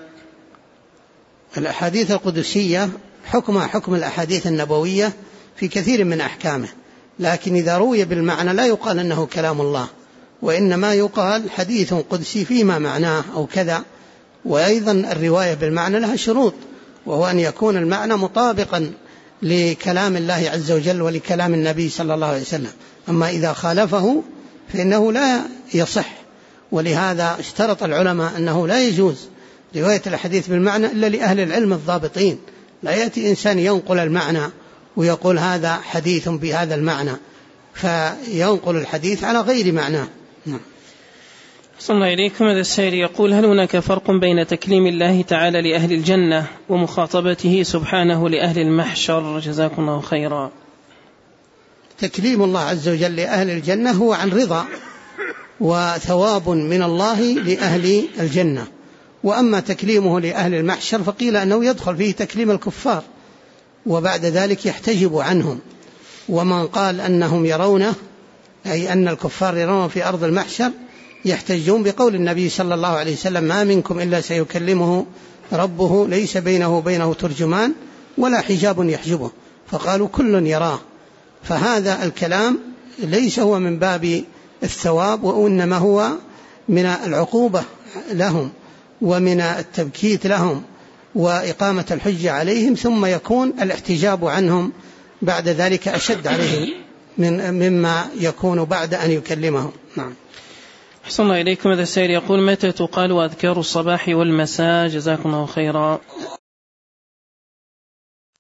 الأحاديث القدسية حكمها حكم الأحاديث النبوية في كثير من أحكامه، لكن إذا روي بالمعنى لا يقال أنه كلام الله، وإنما يقال حديث قدسي فيما معناه أو كذا. وأيضا الرواية بالمعنى لها شروط، وهو أن يكون المعنى مطابقا لكلام الله عز وجل ولكلام النبي صلى الله عليه وسلم. أما إذا خالفه فإنه لا يصح، ولهذا اشترط العلماء أنه لا يجوز رواية الحديث بالمعنى إلا لأهل العلم الضابطين. لا يأتي إنسان ينقل المعنى ويقول هذا حديث بهذا المعنى فينقل الحديث على غير معناه. صلى الله إليكم. هذا السائل يقول: هل هناك فرق بين تكليم الله تعالى لأهل الجنة ومخاطبته سبحانه لأهل المحشر؟ جزاكم الله خيرا. تكليم الله عز وجل لأهل الجنة هو عن رضا وثواب من الله لأهل الجنة، وأما تكليمه لأهل المحشر فقيل أنه يدخل فيه تكليم الكفار وبعد ذلك يحتجب عنهم. ومن قال أنهم يرونه، أي أن الكفار يرون في أرض المحشر، يحتجون بقول النبي صلى الله عليه وسلم: ما منكم إلا سيكلمه ربه ليس بينه وبينه ترجمان ولا حجاب يحجبه، فقالوا كل يراه. فهذا الكلام ليس هو من باب الثواب، وإنما هو من العقوبة لهم ومن التبكيت لهم وإقامة الحجة عليهم، ثم يكون الاحتجاب عنهم بعد ذلك أشد عليهم مما يكون بعد أن يكلمهم. نعم. أحسن الله إليكم. هذا السائل يقول: متى تقال أذكار الصباح والمساء؟ جزاكم الله خيرا.